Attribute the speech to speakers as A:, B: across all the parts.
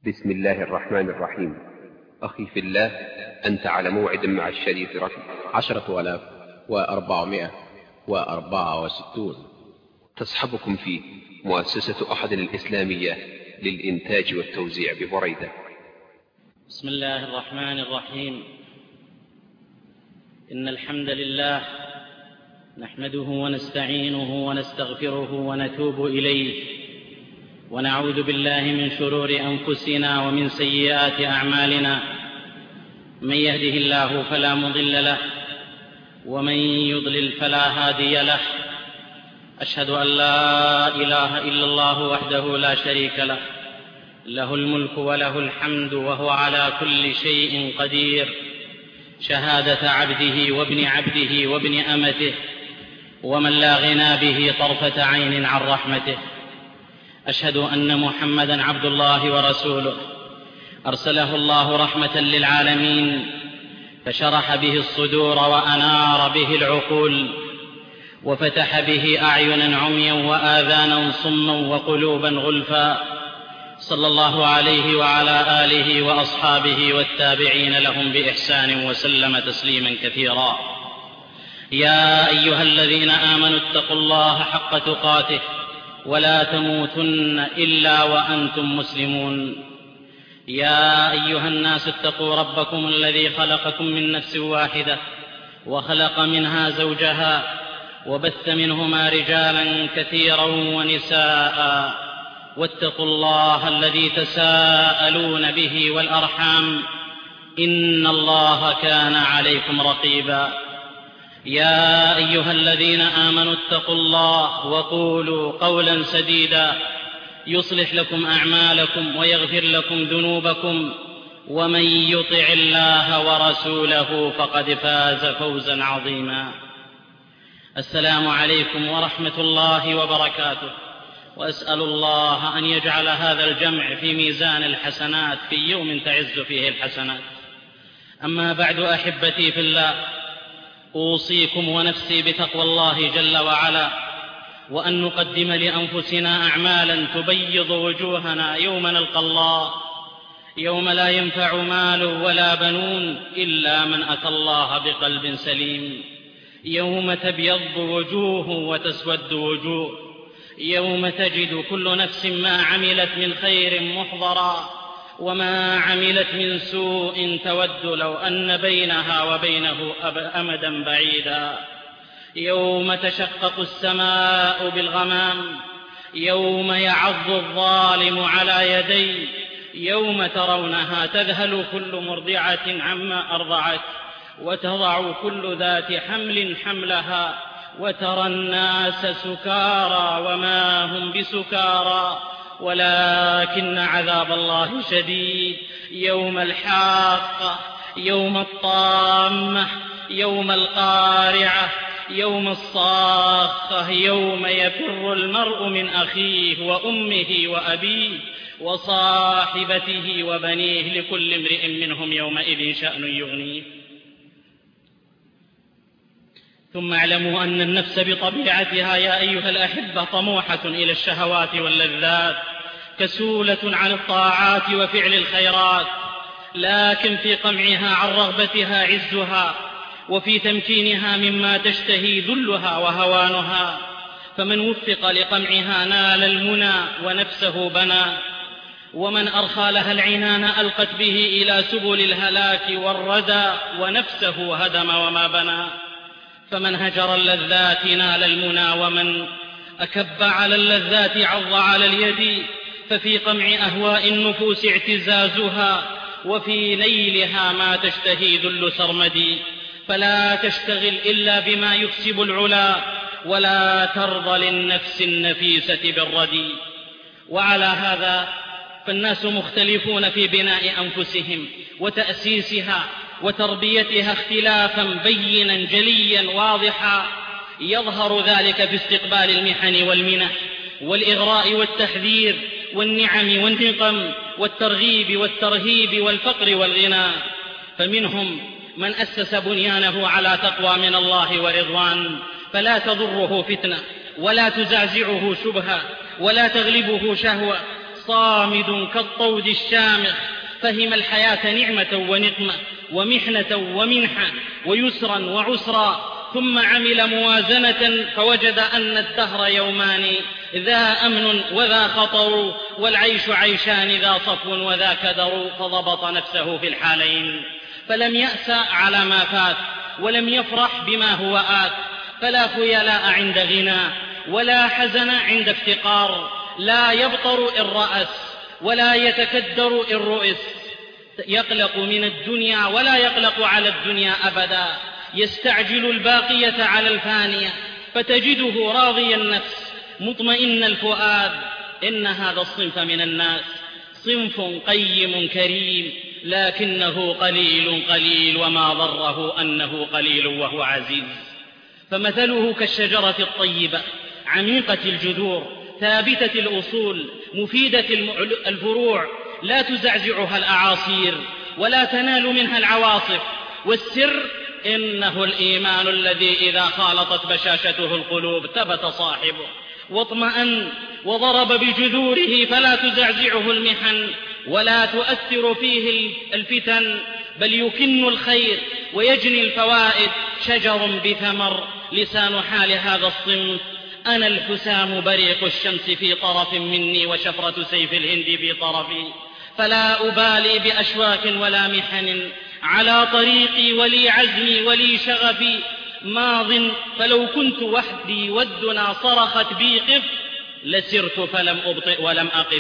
A: بسم الله الرحمن الرحيم. أخي في الله، أنت على موعد مع الشريط رقم 10,464 تصحبكم فيه مؤسسة أحد الإسلامية للإنتاج والتوزيع ببريدة.
B: بسم الله الرحمن الرحيم. إن الحمد لله نحمده ونستعينه ونستغفره ونتوب إليه، ونعوذ بالله من شرور أنفسنا ومن سيئات أعمالنا. من يهده الله فلا مضل له، ومن يضلل فلا هادي له. أشهد أن لا إله إلا الله وحده لا شريك له، له الملك وله الحمد وهو على كل شيء قدير، شهادة عبده وابن عبده وابن أمته، ومن لا غنى به طرفة عين عن رحمته. أشهد أن محمدًا عبد الله ورسوله، أرسله الله رحمة للعالمين، فشرح به الصدور وأنار به العقول، وفتح به أعينا عميا وآذانا صما وقلوبا غلفا. صلى الله عليه وعلى آله وأصحابه والتابعين لهم بإحسان وسلم تسليما كثيرا. يا أيها الذين آمنوا اتقوا الله حق تقاته ولا تموتن إلا وأنتم مسلمون. يا أيها الناس اتقوا ربكم الذي خلقكم من نفس واحدة، وخلق منها زوجها، وبث منهما رجالا كثيرا ونساء. واتقوا الله الذي تساءلون به والأرحام، إن الله كان عليكم رقيبا. يا أيها الذين آمنوا اتقوا الله وقولوا قولا سديدا يصلح لكم أعمالكم ويغفر لكم ذنوبكم، ومن يطع الله ورسوله فقد فاز فوزا عظيما. السلام عليكم ورحمة الله وبركاته، وأسأل الله أن يجعل هذا الجمع في ميزان الحسنات في يوم تعز فيه الحسنات. أما بعد، أحبتي في الله، أوصيكم ونفسي بتقوى الله جل وعلا، وأن نقدم لأنفسنا أعمالا تبيض وجوهنا يوم نلقى الله، يوم لا ينفع مال ولا بنون إلا من أتى الله بقلب سليم، يوم تبيض وجوه وتسود وجوه، يوم تجد كل نفس ما عملت من خير محضرا، وما عملت من سوء تود لو أن بينها وبينه أمدا بعيدا، يوم تشقق السماء بالغمام، يوم يعض الظالم على يديه، يوم ترونها تذهل كل مرضعة عما أرضعت، وتضع كل ذات حمل حملها، وترى الناس سكارى وما هم بسكارى ولكن عذاب الله شديد. يوم الحاقة، يوم الطامة، يوم القارعة، يوم الصاخة، يوم يفر المرء من أخيه وأمه وأبيه وصاحبته وبنيه، لكل امرئ منهم يومئذ شأن يغنيه. ثم اعلموا أن النفس بطبيعتها يا أيها الأحبة طموحة إلى الشهوات واللذات، كسولة عن الطاعات وفعل الخيرات، لكن في قمعها عن رغبتها عزها، وفي تمكينها مما تشتهي ذلها وهوانها. فمن وفق لقمعها نال المنى ونفسه بنى، ومن أرخى لها العنان ألقت به إلى سبل الهلاك والردى، ونفسه هدم وما بنى. فمن هجر اللذات نال المنى، ومن أكب على اللذات عض على اليد. ففي قمع أهواء النفوس اعتزازها، وفي نيلها ما تشتهي ذل سرمدي. فلا تشتغل إلا بما يكسب العلا، ولا ترضى للنفس النفيسة بالردي. وعلى هذا فالناس مختلفون في بناء أنفسهم وتأسيسها وتربيتها اختلافا بينا جليا واضحا، يظهر ذلك في استقبال المحن والمنح والإغراء والتحذير والنعم والنقم والترغيب والترهيب والفقر والغنى. فمنهم من أسس بنيانه على تقوى من الله ورضوان، فلا تضره فتنة ولا تزعزعه شبهة ولا تغلبه شهوة، صامد كالطود الشامخ، فهم الحياة نعمة ونقمة ومحنة ومنحة ويسرا وعسرا، ثم عمل موازنة فوجد أن الدهر يومان، ذا أمن وذا خطر، والعيش عيشان، ذا صفو وذا كدر، فضبط نفسه في الحالين، فلم يأس على ما فات ولم يفرح بما هو آت، فلا خيلاء عند غنى ولا حزن عند افتقار، لا يبطر إن رأس ولا يتكدر إن رؤس، يقلق من الدنيا ولا يقلق على الدنيا أبدا، يستعجل الباقية على الفانية، فتجده راضي النفس مطمئن الفؤاد. إن هذا الصنف من الناس صنف قيم كريم، لكنه قليل وما ضره أنه قليل وهو عزيز. فمثله كالشجرة الطيبة عميقة الجذور ثابتة الأصول مفيدة الفروع، لا تزعزعها الأعاصير ولا تنال منها العواصف. والسر إنه الإيمان الذي إذا خالطت بشاشته القلوب ثبت صاحبه واطمأن وضرب بجذوره، فلا تزعزعه المحن ولا تؤثر فيه الفتن، بل يكن الخير ويجني الفوائد، شجر بثمر. لسان حال هذا الصنف: أنا الحسام بريق الشمس في طرف مني، وشفرة سيف الهند في طرفي، فلا أبالي بأشواك ولا محن، على طريقي ولي عزمي ولي شغفي ماض، فلو كنت وحدي والدنا صرخت بي قف، لسرت فلم أبطئ ولم أقف.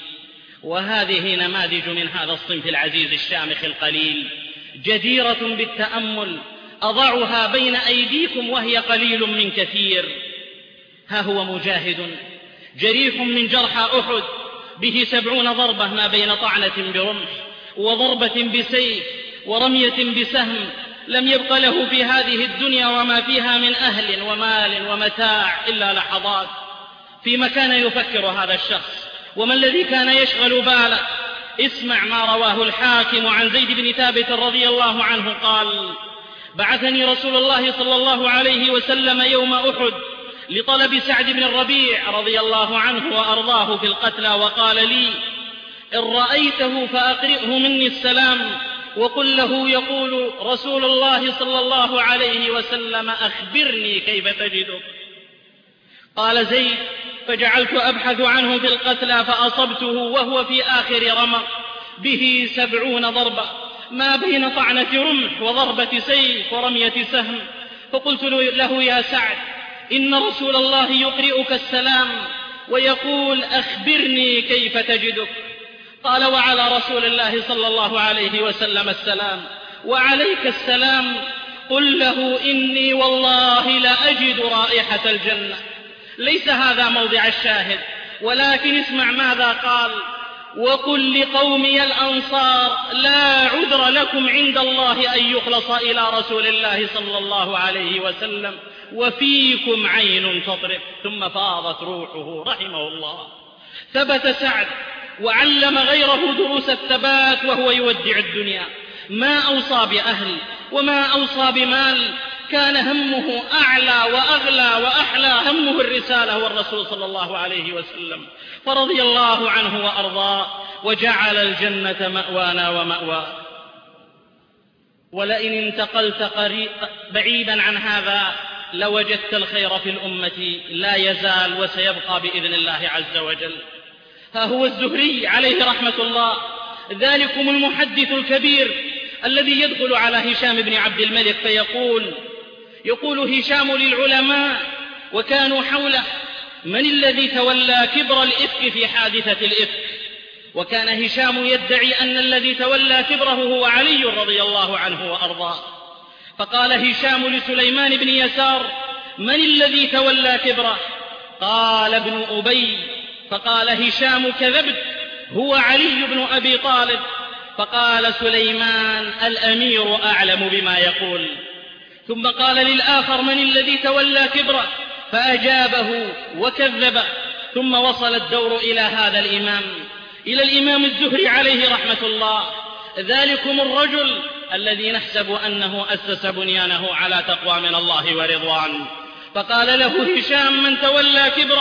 B: وهذه نماذج من هذا الصنف العزيز الشامخ القليل، جديرة بالتأمل، أضعها بين أيديكم وهي قليل من كثير. ها هو مجاهد جريح من جرحى أحد، به 70 ضربة، ما بين طعنة برمح وضربة بسيف ورمية بسهم، لم يبق له في هذه الدنيا وما فيها من أهل ومال ومتاع إلا لحظات. فيما كان يفكر هذا الشخص؟ وما الذي كان يشغل باله؟ اسمع ما رواه الحاكم عن زيد بن ثابت رضي الله عنه قال: بعثني رسول الله صلى الله عليه وسلم يوم أحد لطلب سعد بن الربيع رضي الله عنه وأرضاه في القتلى، وقال لي: إن رأيته فأقرئه مني السلام، وقل له يقول رسول الله صلى الله عليه وسلم: أخبرني كيف تجدك. قال زيد: فجعلت أبحث عنه في القتلى فأصبته وهو في آخر رمق، به 70 ضربة، ما بين طعنة رمح وضربة سيف ورمية سهم. فقلت له: يا سعد، إن رسول الله يقرئك السلام ويقول: أخبرني كيف تجدك. قال: وعلى رسول الله صلى الله عليه وسلم السلام، وعليك السلام. قل له: إني والله لأجد رائحة الجنة. ليس هذا موضع الشاهد، ولكن اسمع ماذا قال: وقل لقومي الأنصار: لا عذر لكم عند الله أن يخلص إلى رسول الله صلى الله عليه وسلم، وفيكم عين تطرف. ثم فاضت روحه رحمه الله. ثبت سعد وعلم غيره دروس الثبات وهو يودع الدنيا، ما أوصى بأهل وما أوصى بمال، كان همه أعلى وأغلى وأحلى، همه الرسالة والرسول صلى الله عليه وسلم، فرضي الله عنه وأرضاه، وجعل الجنة مأوانا ومأواه. ولئن انتقلت بعيدا عن هذا لوجدت الخير في الأمة لا يزال وسيبقى بإذن الله عز وجل. ها هو الزهري عليه رحمة الله، ذلكم المحدث الكبير الذي يدخل على هشام بن عبد الملك يقول هشام للعلماء وكانوا حوله: من الذي تولى كبر الإفك في حادثة الإفك؟ وكان هشام يدعي أن الذي تولى كبره هو علي رضي الله عنه وأرضاه. فقال هشام لسليمان بن يسار: من الذي تولى كبره؟ قال: ابن أبي. فقال هشام: كذبت، هو علي بن أبي طالب. فقال سليمان: الأمير أعلم بما يقول. ثم قال للآخر: من الذي تولى كبره؟ فأجابه وكذبه. ثم وصل الدور إلى هذا الإمام، إلى الإمام الزهري عليه رحمة الله، ذلكم الرجل الذي نحسب أنه أسس بنيانه على تقوى من الله ورضوان. فقال له هشام: من تولى كبره؟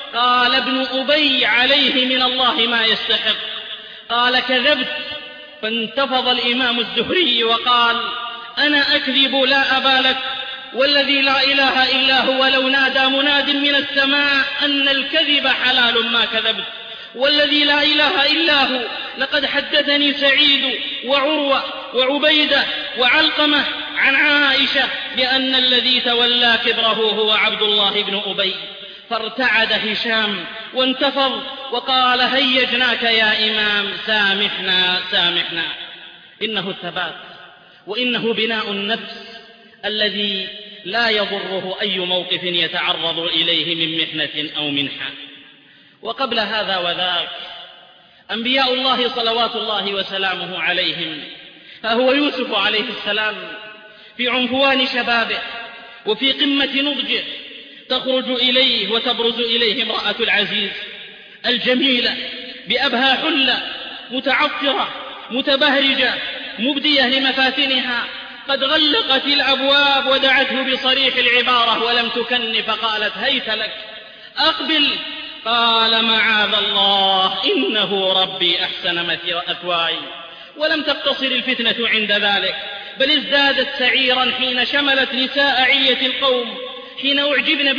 B: قال ابن أبي عليه من الله ما يستحق. قال كذبت. فانتفض الإمام الزهري وقال أنا أكذب لا أبا لك، والذي لا إله إلا هو لو نادى مناد من السماء أن الكذب حلال ما كذبت، والذي لا إله إلا هو لقد حدثني سعيد وعروة وعبيدة وعلقمة عن عائشة بأن الذي تولى كبره هو عبد الله بن أبي. فارتعد هشام وانتفض وقال هيجناك يا إمام، سامحنا سامحنا. إنه الثبات وإنه بناء النفس الذي لا يضره أي موقف يتعرض إليه من محنة أو منحة. وقبل هذا وذاك أنبياء الله صلوات الله وسلامه عليهم، فهو يوسف عليه السلام في عنفوان شبابه وفي قمة نضجه تخرج إليه وتبرز إليه امرأة العزيز الجميلة بأبهى حلة متعطرة متبهرجة مبدية لمفاتنها، قد غلقت الأبواب ودعته بصريح العبارة ولم تكن، فقالت هيت لك أقبل. قال معاذ الله إنه ربي أحسن مثواي. ولم تقتصر الفتنة عند ذلك، بل ازدادت سعيرا حين شملت نساء عية القوم، حين أعجبن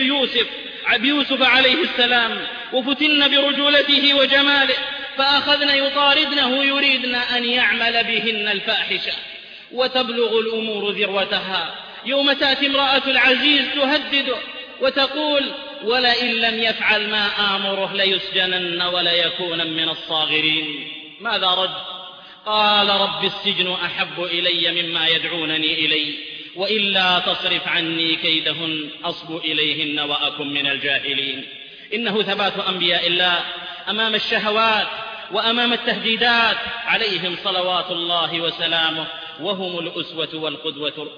B: بيوسف عليه السلام وفتن برجولته وجماله، فأخذن يطاردنه يريدن أن يعمل بهن الفاحشة. وتبلغ الأمور ذروتها يوم تأتي امرأة العزيز تهدده وتقول ولئن لم يفعل ما آمره ليسجنن وليكون من الصاغرين. ماذا رد؟ قال رب السجن أحب إلي مما يدعونني إليه، وإلا تصرف عني كيدهن أصب إليهن وأكن من الجاهلين. إنه ثبات أنبياء الله أمام الشهوات وأمام التهديدات عليهم صلوات الله وسلامه، وهم الأسوة والقدوة.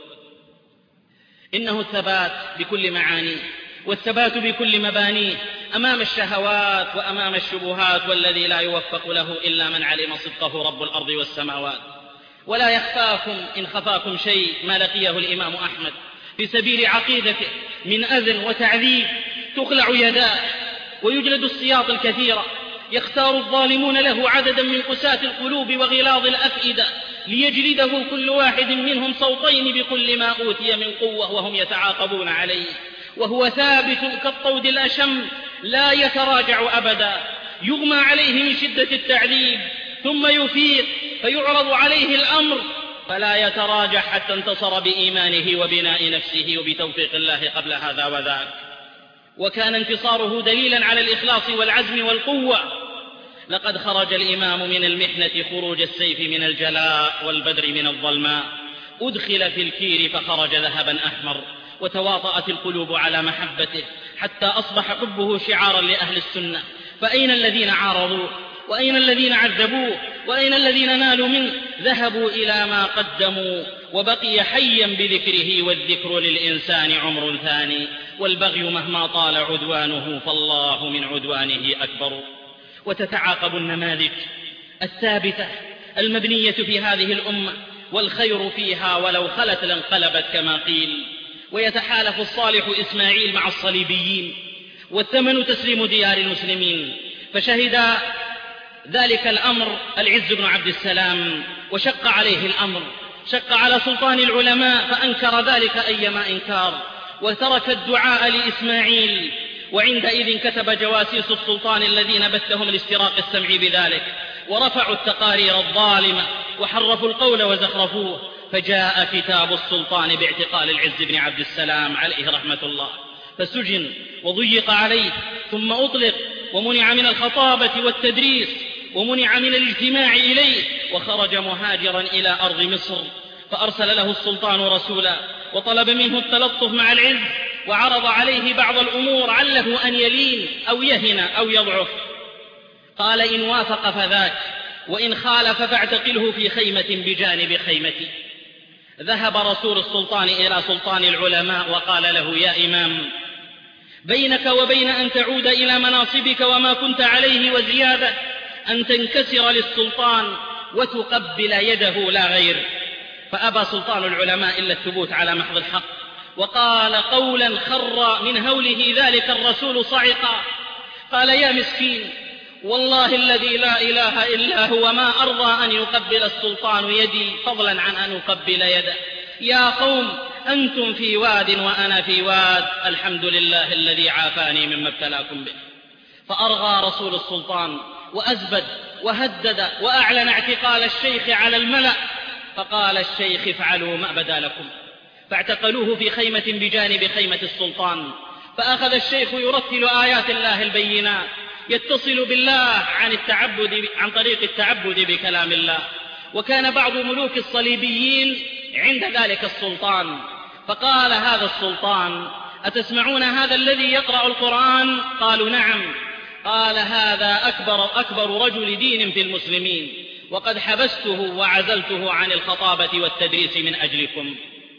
B: إنه الثبات بكل معانيه والثبات بكل مبانيه أمام الشهوات وأمام الشبهات، والذي لا يوفق له إلا من علم صدقه رب الأرض والسماوات. ولا يخفاكم إن خفاكم شيء ما لقيه الإمام أحمد في سبيل عقيدته من أذى وتعذيب، تخلع يداه ويجلد السياط الكثيرة، يختار الظالمون له عددا من قساة القلوب وغلاظ الأفئدة ليجلده كل واحد منهم صوتين بكل ما أوتي من قوة وهم يتعاقبون عليه، وهو ثابت كالطود الأشم لا يتراجع أبدا، يغمى عليه من شدة التعذيب ثم يفيق فيعرض عليه الأمر فلا يتراجع حتى انتصر بإيمانه وبناء نفسه وبتوفيق الله قبل هذا وذاك. وكان انتصاره دليلا على الإخلاص والعزم والقوة. لقد خرج الإمام من المحنة خروج السيف من الجلاء والبدر من الظلماء، أدخل في الكير فخرج ذهبا أحمر، وتواطأت القلوب على محبته حتى أصبح حبه شعارا لأهل السنة. فأين الذين عارضوه؟ وأين الذين عذبوه؟ وأين الذين نالوا منه؟ ذهبوا إلى ما قدموا، وبقي حيا بذكره، والذكر للإنسان عمر ثاني، والبغي مهما طال عدوانه فالله من عدوانه أكبر. وتتعاقب النماذج الثابتة المبنية في هذه الأمة، والخير فيها ولو خلت لانقلبت كما قيل. ويتحالف الصالح إسماعيل مع الصليبيين، والثمن تسليم ديار المسلمين، فشهد ذلك الأمر العز بن عبد السلام وشق عليه الأمر، شق على سلطان العلماء فأنكر ذلك أيما إنكار، وترك الدعاء لإسماعيل. وعندئذ كتب جواسيس السلطان الذين بثهم لاستراق السمع بذلك، ورفعوا التقارير الظالمة وحرفوا القول وزخرفوه، فجاء كتاب السلطان باعتقال العز بن عبد السلام عليه رحمة الله، فسجن وضيق عليه، ثم أطلق ومنع من الخطابة والتدريس، ومنع من الاجتماع إليه، وخرج مهاجرا إلى أرض مصر. فأرسل له السلطان رسولا وطلب منه التلطف مع العز، وعرض عليه بعض الأمور عله أن يلين أو يهن أو يضعف. قال إن وافق فذاك، وإن خالف فاعتقله في خيمة بجانب خيمتي. ذهب رسول السلطان إلى سلطان العلماء وقال له يا إمام، بينك وبين أن تعود إلى مناصبك وما كنت عليه وزيادة أن تنكسر للسلطان وتقبل يده لا غير. فأبى سلطان العلماء إلا الثبوت على محض الحق، وقال قولا خر من هوله ذلك الرسول صعقا، قال: يا مسكين، والله الذي لا إله إلا هو ما أرضى أن يقبل السلطان يدي فضلا عن أن أقبل يده. يا قوم، أنتم في واد وأنا في واد، الحمد لله الذي عافاني مما ابتلاكم به. فأرغى رسول السلطان وأزبد وهدد وأعلن اعتقال الشيخ على الملأ. فقال الشيخ: افعلوا ما بدا لكم. فاعتقلوه في خيمة بجانب خيمة السلطان. فأخذ الشيخ يرتل آيات الله البينات، يتصل بالله عن طريق التعبد بكلام الله. وكان بعض ملوك الصليبيين عند ذلك السلطان، فقال هذا السلطان: أتسمعون هذا الذي يقرأ القرآن؟ قالوا: نعم. قال: هذا أكبر رجل دين في المسلمين، وقد حبسته وعزلته عن الخطابة والتدريس من أجلكم.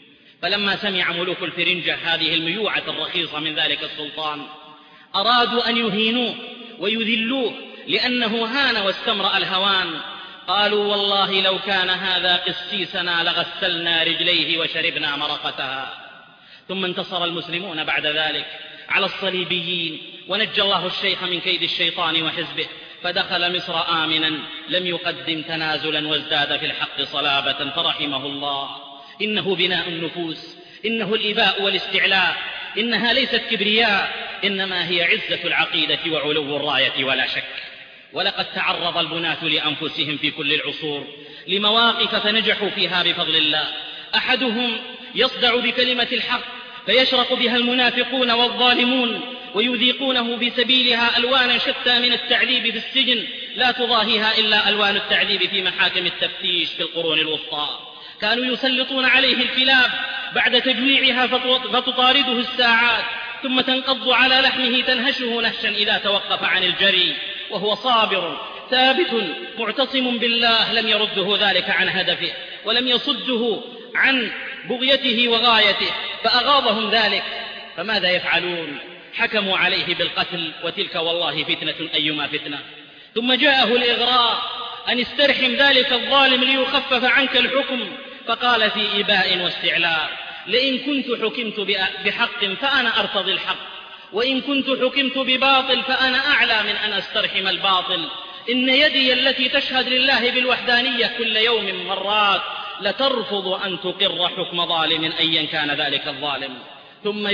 B: فلما سمع ملوك الفرنجة هذه الميوعة الرخيصة من ذلك السلطان، أرادوا أن يهينوه ويذلوه، لأنه هان واستمرأ الهوان. قالوا: والله لو كان هذا قسيسنا لغسلنا رجليه وشربنا مرقتها. ثم انتصر المسلمون بعد ذلك على الصليبيين، ونجى الله الشيخ من كيد الشيطان وحزبه، فدخل مصر آمنا، لم يقدم تنازلا، وازداد في الحق صلابة، فرحمه الله. إنه بناء النفوس، إنه الإباء والاستعلاء، إنها ليست كبرياء، إنما هي عزة العقيدة وعلو الراية ولا شك. ولقد تعرض البناة لأنفسهم في كل العصور لمواقف فنجحوا فيها بفضل الله. أحدهم يصدع بكلمة الحق فيشرق بها المنافقون والظالمون، ويذيقونه بسبيلها ألوانا شتى من التعذيب في السجن لا تضاهيها إلا ألوان التعذيب في محاكم التفتيش في القرون الوسطى. كانوا يسلطون عليه الكلاب بعد تجويعها فتطارده الساعات، ثم تنقض على لحمه تنهشه نهشا إذا توقف عن الجري، وهو صابر ثابت معتصم بالله، لم يرده ذلك عن هدفه ولم يصده عن بغيته وغايته، فأغاضهم ذلك. فماذا يفعلون؟ حكموا عليه بالقتل، وتلك والله فتنة أيما فتنة. ثم جاءه الإغراء أن استرحم ذلك الظالم ليخفف عنك الحكم، فقال في إباء واستعلاء: لئن كنت حكمت بحق فأنا أرتضي الحق، وإن كنت حكمت بباطل فأنا أعلى من أن أسترحم الباطل. إن يدي التي تشهد لله بالوحدانية كل يوم مرات لترفض أن تقر حكم ظالم أيا كان ذلك الظالم. ثم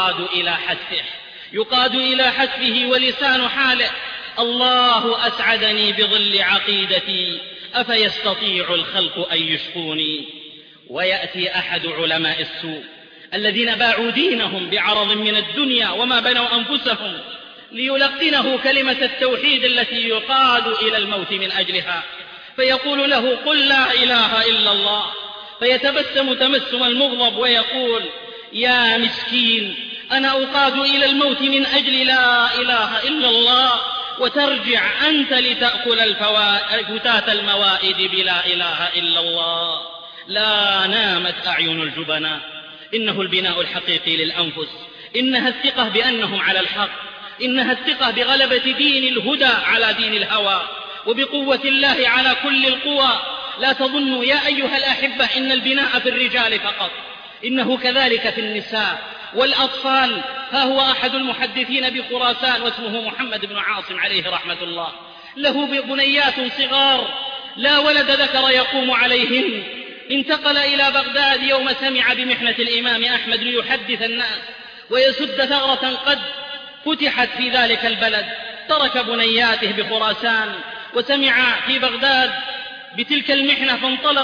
B: يقاد إلى حتفه ولسان حاله: الله أسعدني بظل عقيدتي، أفيستطيع الخلق أن يشقوني. ويأتي أحد علماء السوء الذين باعوا دينهم بعرض من الدنيا وما بنوا أنفسهم ليلقنه كلمة التوحيد التي يقاد إلى الموت من أجلها، فيقول له: قل لا إله إلا الله. فيتبسم تبسم المغضب ويقول: يا مسكين، أنا أقاد إلى الموت من أجل لا إله إلا الله، وترجع أنت لتأكل فتاة الموائد بلا إله إلا الله. لا نامت أعين الجبناء. إنه البناء الحقيقي للأنفس، إنها الثقة بأنهم على الحق، إنها الثقة بغلبة دين الهدى على دين الهوى، وبقوة الله على كل القوى. لا تظنوا يا أيها الأحبة إن البناء في الرجال فقط، إنه كذلك في النساء والأطفال. ها هو أحد المحدثين بخراسان واسمه محمد بن عاصم عليه رحمة الله، له بنيات صغار لا ولد ذكر يقوم عليهن. انتقل إلى بغداد يوم سمع بمحنة الإمام أحمد ليحدث الناس ويسد ثغرة قد فتحت في ذلك البلد. ترك بنياته بخراسان وسمع في بغداد بتلك المحنة، فانطلق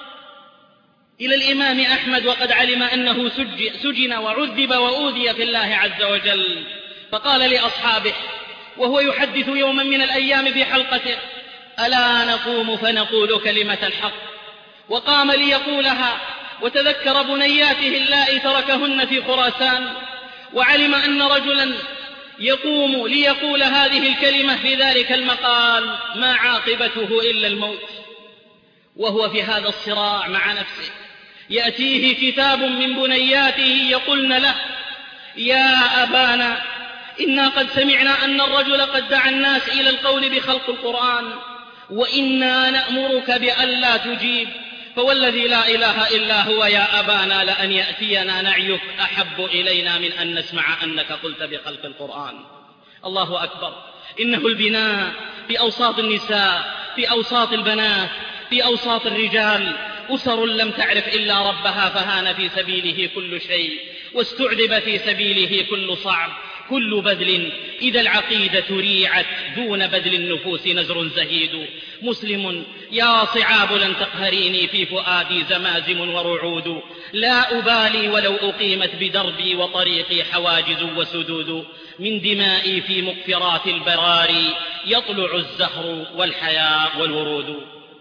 B: إلى الإمام أحمد وقد علم أنه سجن وعذب وأوذي في الله عز وجل. فقال لأصحابه وهو يحدث يوما من الأيام في حلقته: ألا نقوم فنقول كلمة الحق؟ وقام ليقولها، وتذكر بنياته اللائي تركهن في خراسان، وعلم أن رجلا يقوم ليقول هذه الكلمة في ذلك المقال ما عاقبته إلا الموت. وهو في هذا الصراع مع نفسه يأتيه كتاب من بنياته يقولن له: يا أبانا، إنا قد سمعنا أن الرجل قد دعا الناس إلى القول بخلق القرآن، وإنا نأمرك بألا تجيب، فوالذي لا إله إلا هو يا أبانا لأن يأتينا نعيك أحب إلينا من أن نسمع أنك قلت بخلق القرآن. الله أكبر. إنه البناء في أوساط النساء، في أوساط البنات، في أوساط الرجال. أسر لم تعرف إلا ربها فهان في سبيله كل شيء، واستعذب في سبيله كل صعب، كل بذل. إذا العقيدة ريعت دون بذل النفوس نزر زهيد. مسلم يا صعاب لن تقهريني في فؤادي زمازم ورعود. لا أبالي ولو أقيمت بدربي وطريقي حواجز وسدود. من دمائي في مقفرات البراري يطلع الزهر والحياء والورود.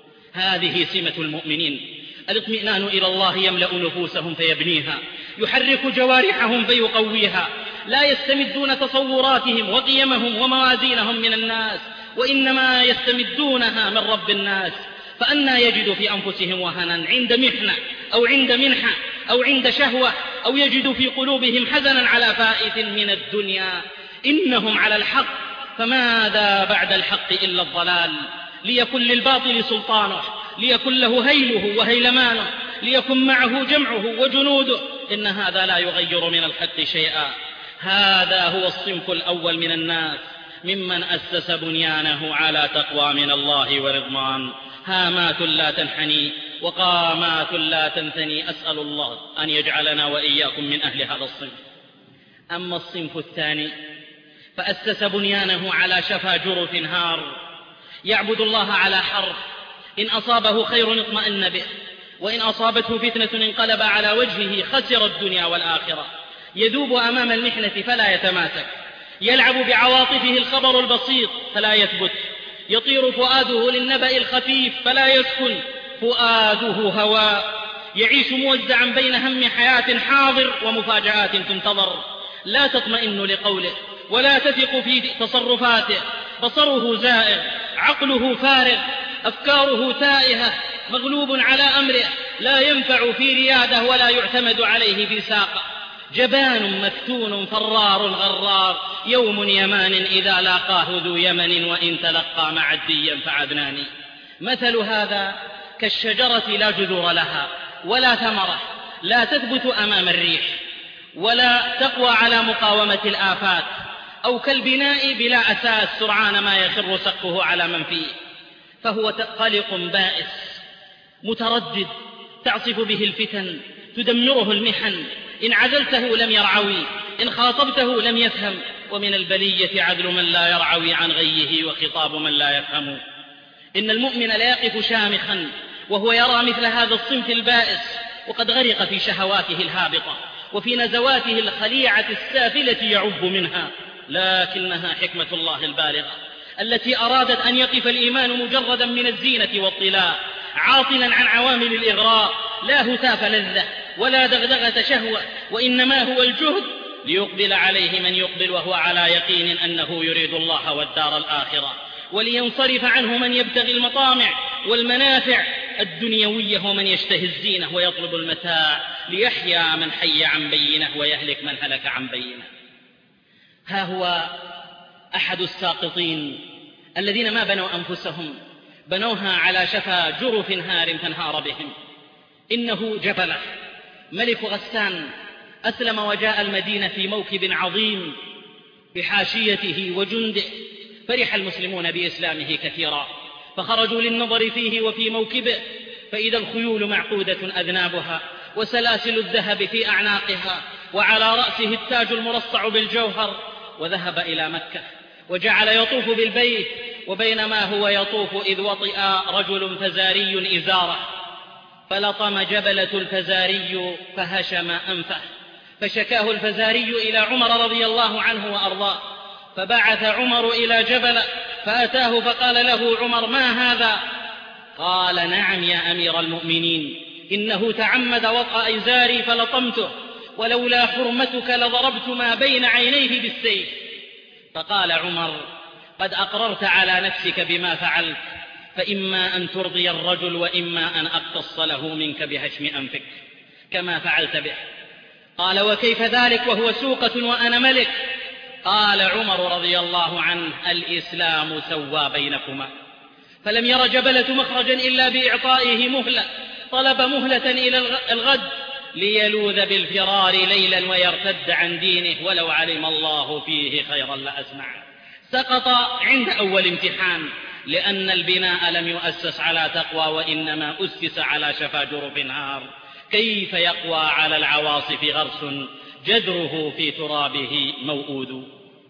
B: هذه سمة المؤمنين. الاطمئنان إلى الله يملأ نفوسهم فيبنيها، يحرك جوارحهم فيقويها. لا يستمدون تصوراتهم وقيمهم وموازينهم من الناس، وإنما يستمدونها من رب الناس. فأنى يجد في أنفسهم وهنا عند محنة أو عند منحة أو عند شهوة، أو يجد في قلوبهم حزنا على فائت من الدنيا. إنهم على الحق، فماذا بعد الحق إلا الضلال. ليكن للباطل سلطانه، ليكن له هيله وهيلمانه، ليكن معه جمعه وجنوده. إن هذا لا يغير من الحق شيئا. هذا هو الصنف الأول من الناس، ممن أسس بنيانه على تقوى من الله ورضوان. هامات لا تنحني وقامات لا تنثني. أسأل الله أن يجعلنا وإياكم من أهل هذا الصنف. أما الصنف الثاني فأسس بنيانه على شفا جرف هار، يعبد الله على حرف. إن أصابه خير اطمأن به، وإن أصابته فتنة انقلب على وجهه، خسر الدنيا والآخرة. يذوب أمام المحنة فلا يتماسك، يلعب بعواطفه الخبر البسيط فلا يثبت، يطير فؤاده للنبأ الخفيف فلا يسكن. فؤاده هواء يعيش موزعا بين هم حياة حاضر ومفاجآت تنتظر. لا تطمئن لقوله ولا تثق في تصرفاته. بصره زائغ، عقله فارغ، أفكاره تائهة، مغلوب على أمره، لا ينفع في رياده ولا يعتمد عليه في ساقه. جبان مفتون فرار غرار، يوم يمان إذا لاقاه ذو يمن، وإن تلقى معديا فعدناني. مثل هذا كالشجرة لا جذور لها ولا ثمرة، لا تثبت أمام الريح ولا تقوى على مقاومة الآفات، أو كالبناء بلا أساس سرعان ما يخر سقفه على من فيه. فهو قلق بائس متردد، تعصف به الفتن، تدمره المحن. إن عزلته لم يرعوي، إن خاطبته لم يفهم. ومن البلية عدل من لا يرعوي عن غيه، وخطاب من لا يفهم. إن المؤمن لا يقف شامخا وهو يرى مثل هذا الصنف البائس، وقد غرق في شهواته الهابطة وفي نزواته الخليعة السافلة يعب منها. لكنها حكمة الله البالغة التي أرادت أن يقف الإيمان مجردا من الزينة والطلاء، عاطلا عن عوامل الإغراء، لا هتاف لذة ولا دغدغة شهوة، وإنما هو الجهد ليقبل عليه من يقبل وهو على يقين أنه يريد الله والدار الآخرة، ولينصرف عنه من يبتغي المطامع والمنافع الدنيوية ومن يشتهي الزينة ويطلب المتاع، ليحيا من حي عن بينه ويهلك من هلك عن بينه. ها هو أحد الساقطين الذين ما بنوا أنفسهم، بنوها على شفا جرف هار فانهار بهم. إنه جبلة ملك غسان، أسلم وجاء المدينة في موكب عظيم بحاشيته وجنده. فرح المسلمون بإسلامه كثيرا، فخرجوا للنظر فيه وفي موكبه، فإذا الخيول معقودة أذنابها، وسلاسل الذهب في أعناقها، وعلى رأسه التاج المرصع بالجوهر. وذهب إلى مكة وجعل يطوف بالبيت، وبينما هو يطوف إذ وطئ رجل فزاري إزاره، فلطم جبلة الفزاري فهشم أنفه، فشكاه الفزاري إلى عمر رضي الله عنه وأرضاه، فبعث عمر إلى جبل فأتاه فقال له عمر: ما هذا؟ قال: نعم يا أمير المؤمنين، إنه تعمد وطأ إزاري فلطمته، ولولا حرمتك لضربت ما بين عينيه بالسيف. فقال عمر: قد أقررت على نفسك بما فعلت، فإما أن ترضي الرجل وإما أن أقتص له منك بهشم أنفك كما فعلت به. قال: وكيف ذلك وهو سوقة وأنا ملك؟ قال عمر رضي الله عنه: الإسلام سوى بينكما. فلم ير جبلة مخرجا إلا بإعطائه مهلة، طلب مهلة إلى الغد ليلوذ بالفرار ليلا ويرتد عن دينه، ولو علم الله فيه خيرا لأسمعه. سقط عند أول امتحان، لأن البناء لم يؤسس على تقوى، وإنما أسس على شفا جرف نهار. كيف يقوى على العواصف غرس جذره في ترابه موؤود؟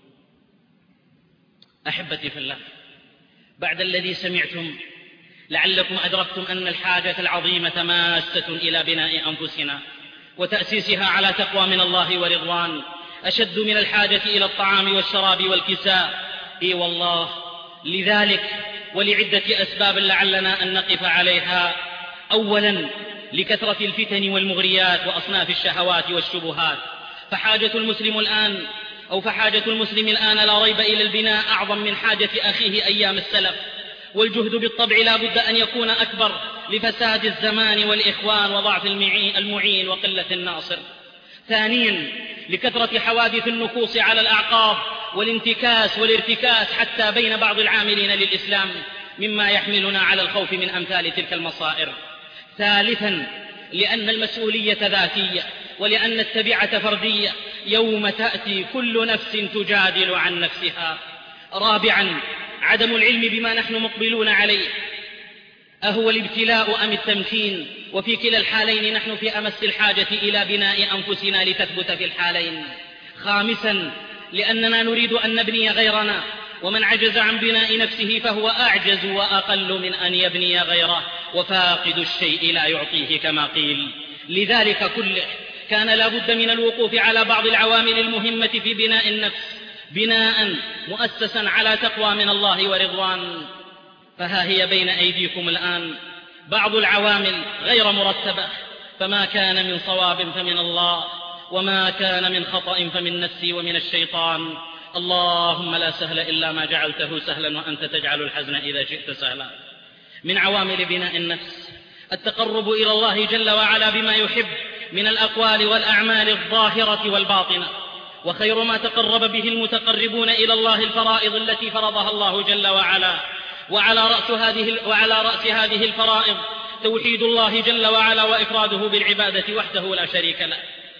B: أحبتي في الله، بعد الذي سمعتم لعلكم أدركتم أن الحاجة العظيمة ماسة إلى بناء أنفسنا وتأسيسها على تقوى من الله ورضوان، أشد من الحاجة إلى الطعام والشراب والكساء. إي والله، لذلك ولعدة أسباب لعلنا أن نقف عليها. أولا، لكثرة الفتن والمغريات وأصناف الشهوات والشبهات، فحاجة المسلم الآن لا ريب إلى البناء أعظم من حاجة أخيه أيام السلف، والجهد بالطبع لا بد أن يكون أكبر لفساد الزمان والإخوان وضعف المعين وقلة الناصر. ثانيا، لكثرة حوادث النكوص على الأعقاب والانتكاس والارتكاس حتى بين بعض العاملين للإسلام، مما يحملنا على الخوف من أمثال تلك المصائر. ثالثا، لأن المسؤولية ذاتية، ولأن التبعة فردية، يوم تأتي كل نفس تجادل عن نفسها. رابعا، عدم العلم بما نحن مقبلون عليه، أهو الابتلاء أم التمكين؟ وفي كلا الحالين نحن في أمس الحاجة إلى بناء أنفسنا لتثبت في الحالين. خامسا، لأننا نريد أن نبني غيرنا، ومن عجز عن بناء نفسه فهو أعجز وأقل من أن يبني غيره، وفاقد الشيء لا يعطيه كما قيل. لذلك كله كان لا بد من الوقوف على بعض العوامل المهمة في بناء النفس، بناء مؤسسا على تقوى من الله ورضوان. فها هي بين أيديكم الآن بعض العوامل غير مرتبة، فما كان من صواب فمن الله، وما كان من خطأ فمن نفسي ومن الشيطان. اللهم لا سهل إلا ما جعلته سهلا، وأنت تجعل الحزن إذا شئت سهلا. من عوامل بناء النفس التقرب إلى الله جل وعلا بما يحب من الأقوال والأعمال الظاهرة والباطنة، وخير ما تقرب به المتقربون إلى الله الفرائض التي فرضها الله جل وعلا. وعلى رأس هذه الفرائض توحيد الله جل وعلا وإفراده بالعبادة وحده لا شريك له.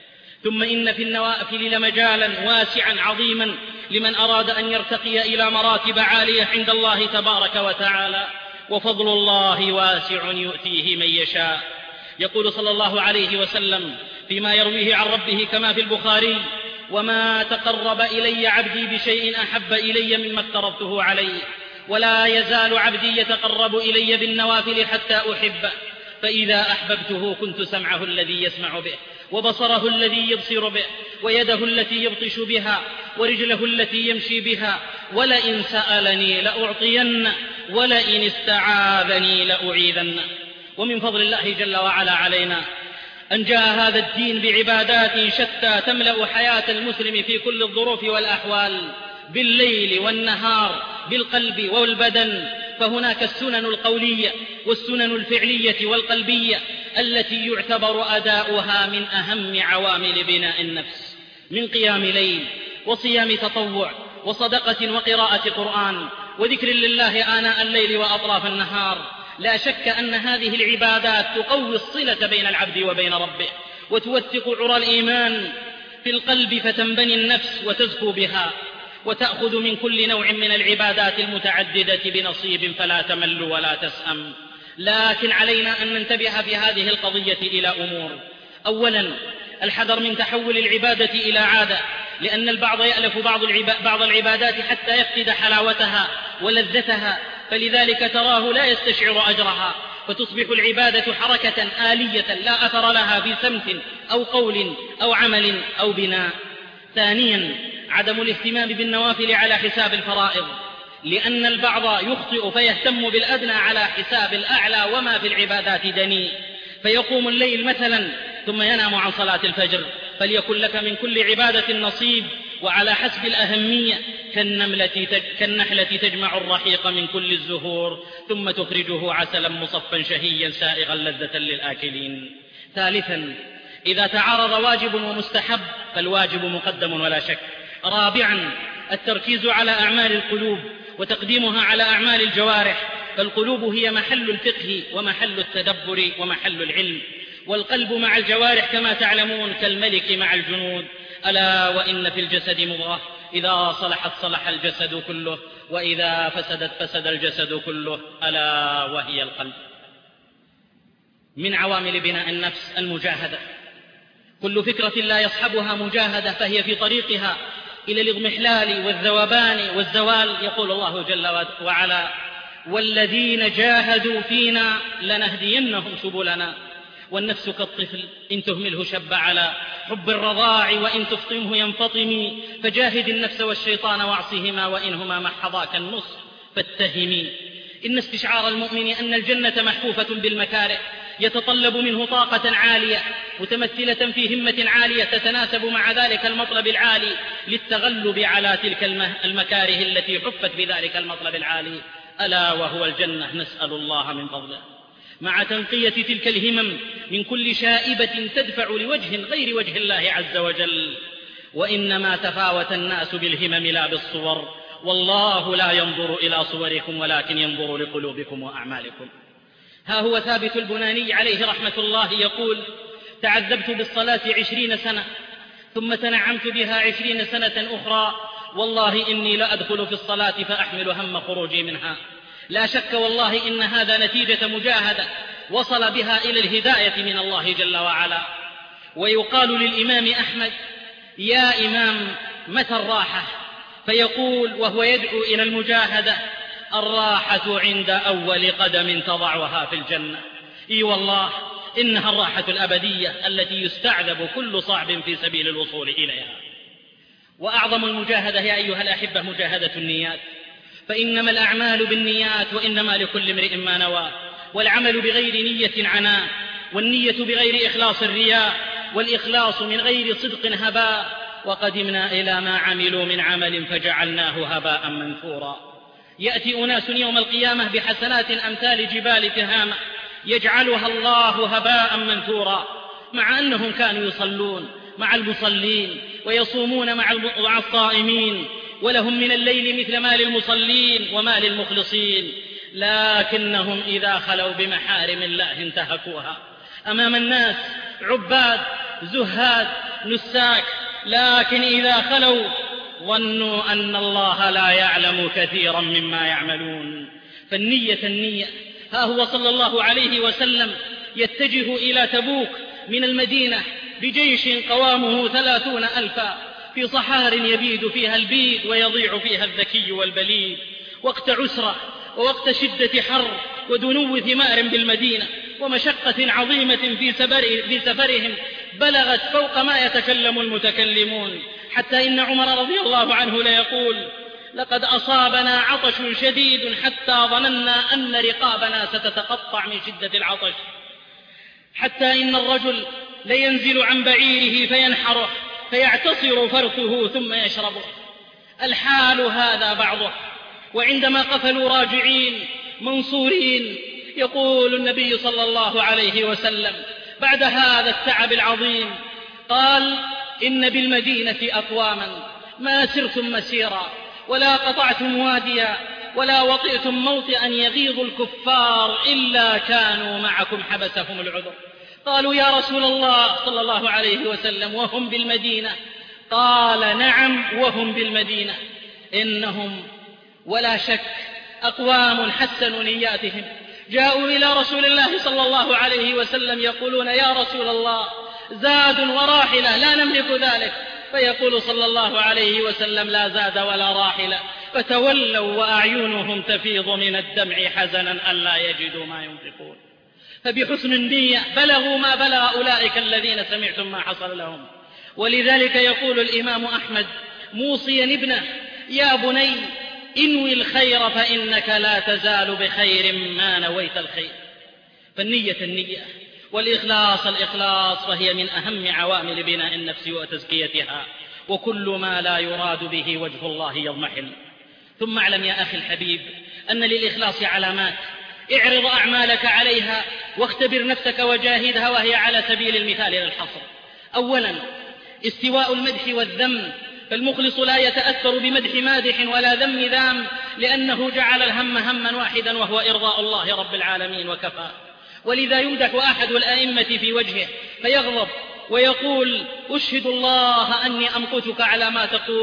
B: ثم إن في النوافل لمجالا واسعا عظيما لمن أراد أن يرتقي إلى مراتب عالية عند الله تبارك وتعالى، وفضل الله واسع يؤتيه من يشاء. يقول صلى الله عليه وسلم فيما يرويه عن ربه كما في البخاري: وما تقرب إلي عبدي بشيء أحب إلي مما افترضته عليه، ولا يزال عبدي يتقرب إلي بالنوافل حتى أحبه، فإذا أحببته كنت سمعه الذي يسمع به، وبصره الذي يبصر به، ويده التي يبطش بها، ورجله التي يمشي بها، ولئن سألني لأعطين، ولئن استعاذني لأعيذن. ومن فضل الله جل وعلا علينا أن جاء هذا الدين بعبادات شتى تملأ حياة المسلم في كل الظروف والأحوال، بالليل والنهار، بالقلب والبدن. فهناك السنن القولية والسنن الفعلية والقلبية التي يعتبر أداؤها من أهم عوامل بناء النفس، من قيام ليل وصيام تطوع وصدقة وقراءة قرآن وذكر لله آناء الليل وأطراف النهار. لا شك أن هذه العبادات تقوي الصلة بين العبد وبين ربه، وتوثق عرى الإيمان في القلب، فتنبني النفس وتزكو بها، وتأخذ من كل نوع من العبادات المتعددة بنصيب، فلا تمل ولا تسأم. لكن علينا أن ننتبه في هذه القضية إلى أمور. أولا، الحذر من تحول العبادة إلى عادة، لأن البعض يألف بعض العبادات حتى يفقد حلاوتها ولذتها، فلذلك تراه لا يستشعر أجرها، فتصبح العبادة حركة آلية لا أثر لها في سمت أو قول أو عمل أو بناء. ثانيا، عدم الاهتمام بالنوافل على حساب الفرائض، لأن البعض يخطئ فيهتم بالأدنى على حساب الأعلى، وما في العبادات دني، فيقوم الليل مثلا ثم ينام عن صلاة الفجر. فليكن لك من كل عبادة نصيب، وعلى حسب الأهمية، كالنحلة تجمع الرحيق من كل الزهور ثم تخرجه عسلا مصفا شهيا سائغا لذة للآكلين. ثالثا، إذا تعارض واجب ومستحب فالواجب مقدم ولا شك. رابعا، التركيز على أعمال القلوب وتقديمها على أعمال الجوارح، فالقلوب هي محل الفقه ومحل التدبر ومحل العلم، والقلب مع الجوارح كما تعلمون كالملك مع الجنود. ألا وإن في الجسد مضغة إذا صلحت صلح الجسد كله وإذا فسدت فسد الجسد كله، ألا وهي القلب. من عوامل بناء النفس المجاهدة. كل فكرة لا يصحبها مجاهدة فهي في طريقها إلى الاضمحلال والذوبان والزوال. يقول الله جل وعلا: والذين جاهدوا فينا لنهدينهم سبلنا. والنفس كالطفل إن تهمله شب على حب الرضاع وإن تفطمه ينفطم. فجاهد النفس والشيطان واعصهما وإنهما محضاك النصح فاتهمي. إن استشعار المؤمن أن الجنة محفوفة بالمكاره يتطلب منه طاقة عالية متمثلة في همة عالية تتناسب مع ذلك المطلب العالي للتغلب على تلك المكاره التي حفت بذلك المطلب العالي، ألا وهو الجنة. نسأل الله من فضله. مع تنقية تلك الهمم من كل شائبة تدفع لوجه غير وجه الله عز وجل. وإنما تفاوت الناس بالهمم لا بالصور، والله لا ينظر إلى صوركم ولكن ينظر لقلوبكم وأعمالكم. ها هو ثابت البناني عليه رحمة الله يقول: تعذبت بالصلاة 20 سنة ثم تنعمت بها 20 سنة أخرى، والله إني لأدخل في الصلاة فأحمل هم خروجي منها. لا شك والله إن هذا نتيجة مجاهدة وصل بها إلى الهداية من الله جل وعلا. ويقال للإمام أحمد: يا إمام متى الراحة؟ فيقول وهو يدعو إلى المجاهدة: الراحة عند أول قدم تضعها في الجنة. إي والله إنها الراحة الأبدية التي يستعذب كل صعب في سبيل الوصول إليها. وأعظم المجاهدة يا أيها الأحبة مجاهدة النيات، فإنما الأعمال بالنيات وإنما لكل امرئ ما نوى. والعمل بغير نية عناء، والنية بغير إخلاص الرياء، والإخلاص من غير صدق هباء. وقدمنا إلى ما عملوا من عمل فجعلناه هباء منثورا. يأتي أناس يوم القيامة بحسنات أمثال جبال تهامة يجعلها الله هباء منثورا، مع أنهم كانوا يصلون مع المصلين ويصومون مع الصائمين، ولهم من الليل مثل ما للمصلين وما للمخلصين، لكنهم إذا خلوا بمحارم الله انتهكوها. أمام الناس عباد زهاد نساك، لكن إذا خلوا ظنوا أن الله لا يعلم كثيرا مما يعملون. النية. ها هو صلى الله عليه وسلم يتجه إلى تبوك من المدينة بجيش قوامه 30,000 في صحار يبيد فيها البيد ويضيع فيها الذكي والبليد، وقت عسرة ووقت شدة حر ودنو ثمار بالمدينة ومشقة عظيمة في سفرهم بلغت فوق ما يتكلم المتكلمون، حتى إن عمر رضي الله عنه ليقول: لقد أصابنا عطش شديد حتى ظننا أن رقابنا ستتقطع من شدة العطش، حتى إن الرجل لينزل عن بعيره فينحره فيعتصر فرثه ثم يشربه. الحال هذا بعضه. وعندما قفلوا راجعين منصورين يقول النبي صلى الله عليه وسلم بعد هذا التعب العظيم قال: إن بالمدينة أقواما ما سرتم مسيرا ولا قطعتم واديا ولا وطئتم موطئا يغيظ الكفار إلا كانوا معكم حبسهم العذر. قالوا: يا رسول الله صلى الله عليه وسلم وهم بالمدينة؟ قال: نعم وهم بالمدينة. إنهم ولا شك أقوام حسنوا نياتهم، جاءوا إلى رسول الله صلى الله عليه وسلم يقولون: يا رسول الله زاد وراحلة لا نملك ذلك، فيقول صلى الله عليه وسلم: لا زاد ولا راحلة. فتولوا وأعينهم تفيض من الدمع حزنا ألا يجدوا ما ينفقون. فبحسن النية بلغوا ما بلغ أولئك الذين سمعتم ما حصل لهم. ولذلك يقول الإمام أحمد موصيا ابنه: يا بني انوي الخير فإنك لا تزال بخير ما نويت الخير. فالنية والإخلاص فهي من أهم عوامل بناء النفس وتزكيتها، وكل ما لا يراد به وجه الله يضمحل. ثم اعلم يا أخي الحبيب أن للإخلاص علامات، اعرض أعمالك عليها واختبر نفسك وجاهدها، وهي على سبيل المثال للحصر. أولا استواء المدح والذم، فالمخلص لا يتأثر بمدح مادح ولا ذم ذام، لأنه جعل الهم هما واحدا وهو إرضاء الله رب العالمين وكفى. ولذا يمدح أحد الأئمة في وجهه فيغضب ويقول: أشهد الله أني أمقتك على ما تقول،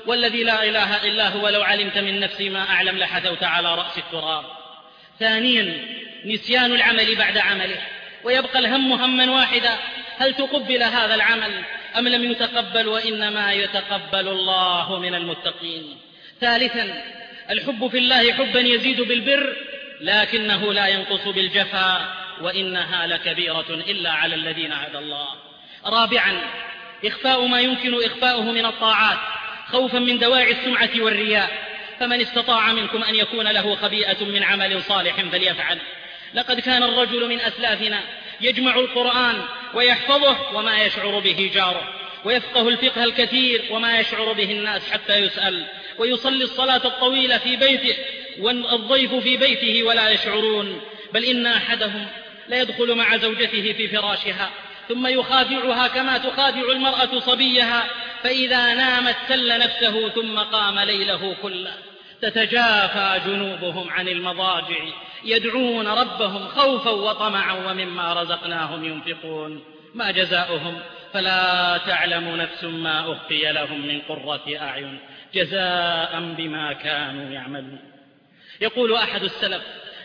B: والذي لا إله إلا هو لو علمت من نفسي ما أعلم لحثوت على رأس التراب. ثانيا نسيان العمل بعد عمله، ويبقى الهم هما واحدا: هل تقبل هذا العمل أم لم يتقبل؟ وإنما يتقبل الله من المتقين. ثالثا الحب في الله حبا يزيد بالبر لكنه لا ينقص بالجفا، وإنها لكبيرة إلا على الذين هدى الله. رابعا إخفاء ما يمكن إخفاؤه من الطاعات خوفا من دواعي السمعة والرياء، فمن استطاع منكم أن يكون له خبيئة من عمل صالح فليفعل. لقد كان الرجل من أسلافنا يجمع القرآن ويحفظه وما يشعر به جاره، ويفقه الفقه الكثير وما يشعر به الناس حتى يسأل، ويصلي الصلاة الطويلة في بيته والضيف في بيته ولا يشعرون، بل إن أحدهم لا يدخل مع زوجته في فراشها ثم يخادعها كما تخادع المرأة صبيها، فإذا نامت سل نفسه ثم قام ليله كله. تتجافى جنوبهم عن المضاجع يدعون ربهم خوفا وطمعا ومما رزقناهم ينفقون. ما جزاؤهم؟ فلا تعلم نفس ما أخفي لهم من قرة أعين جزاء بما كانوا يعملون. يقول أحد السلف: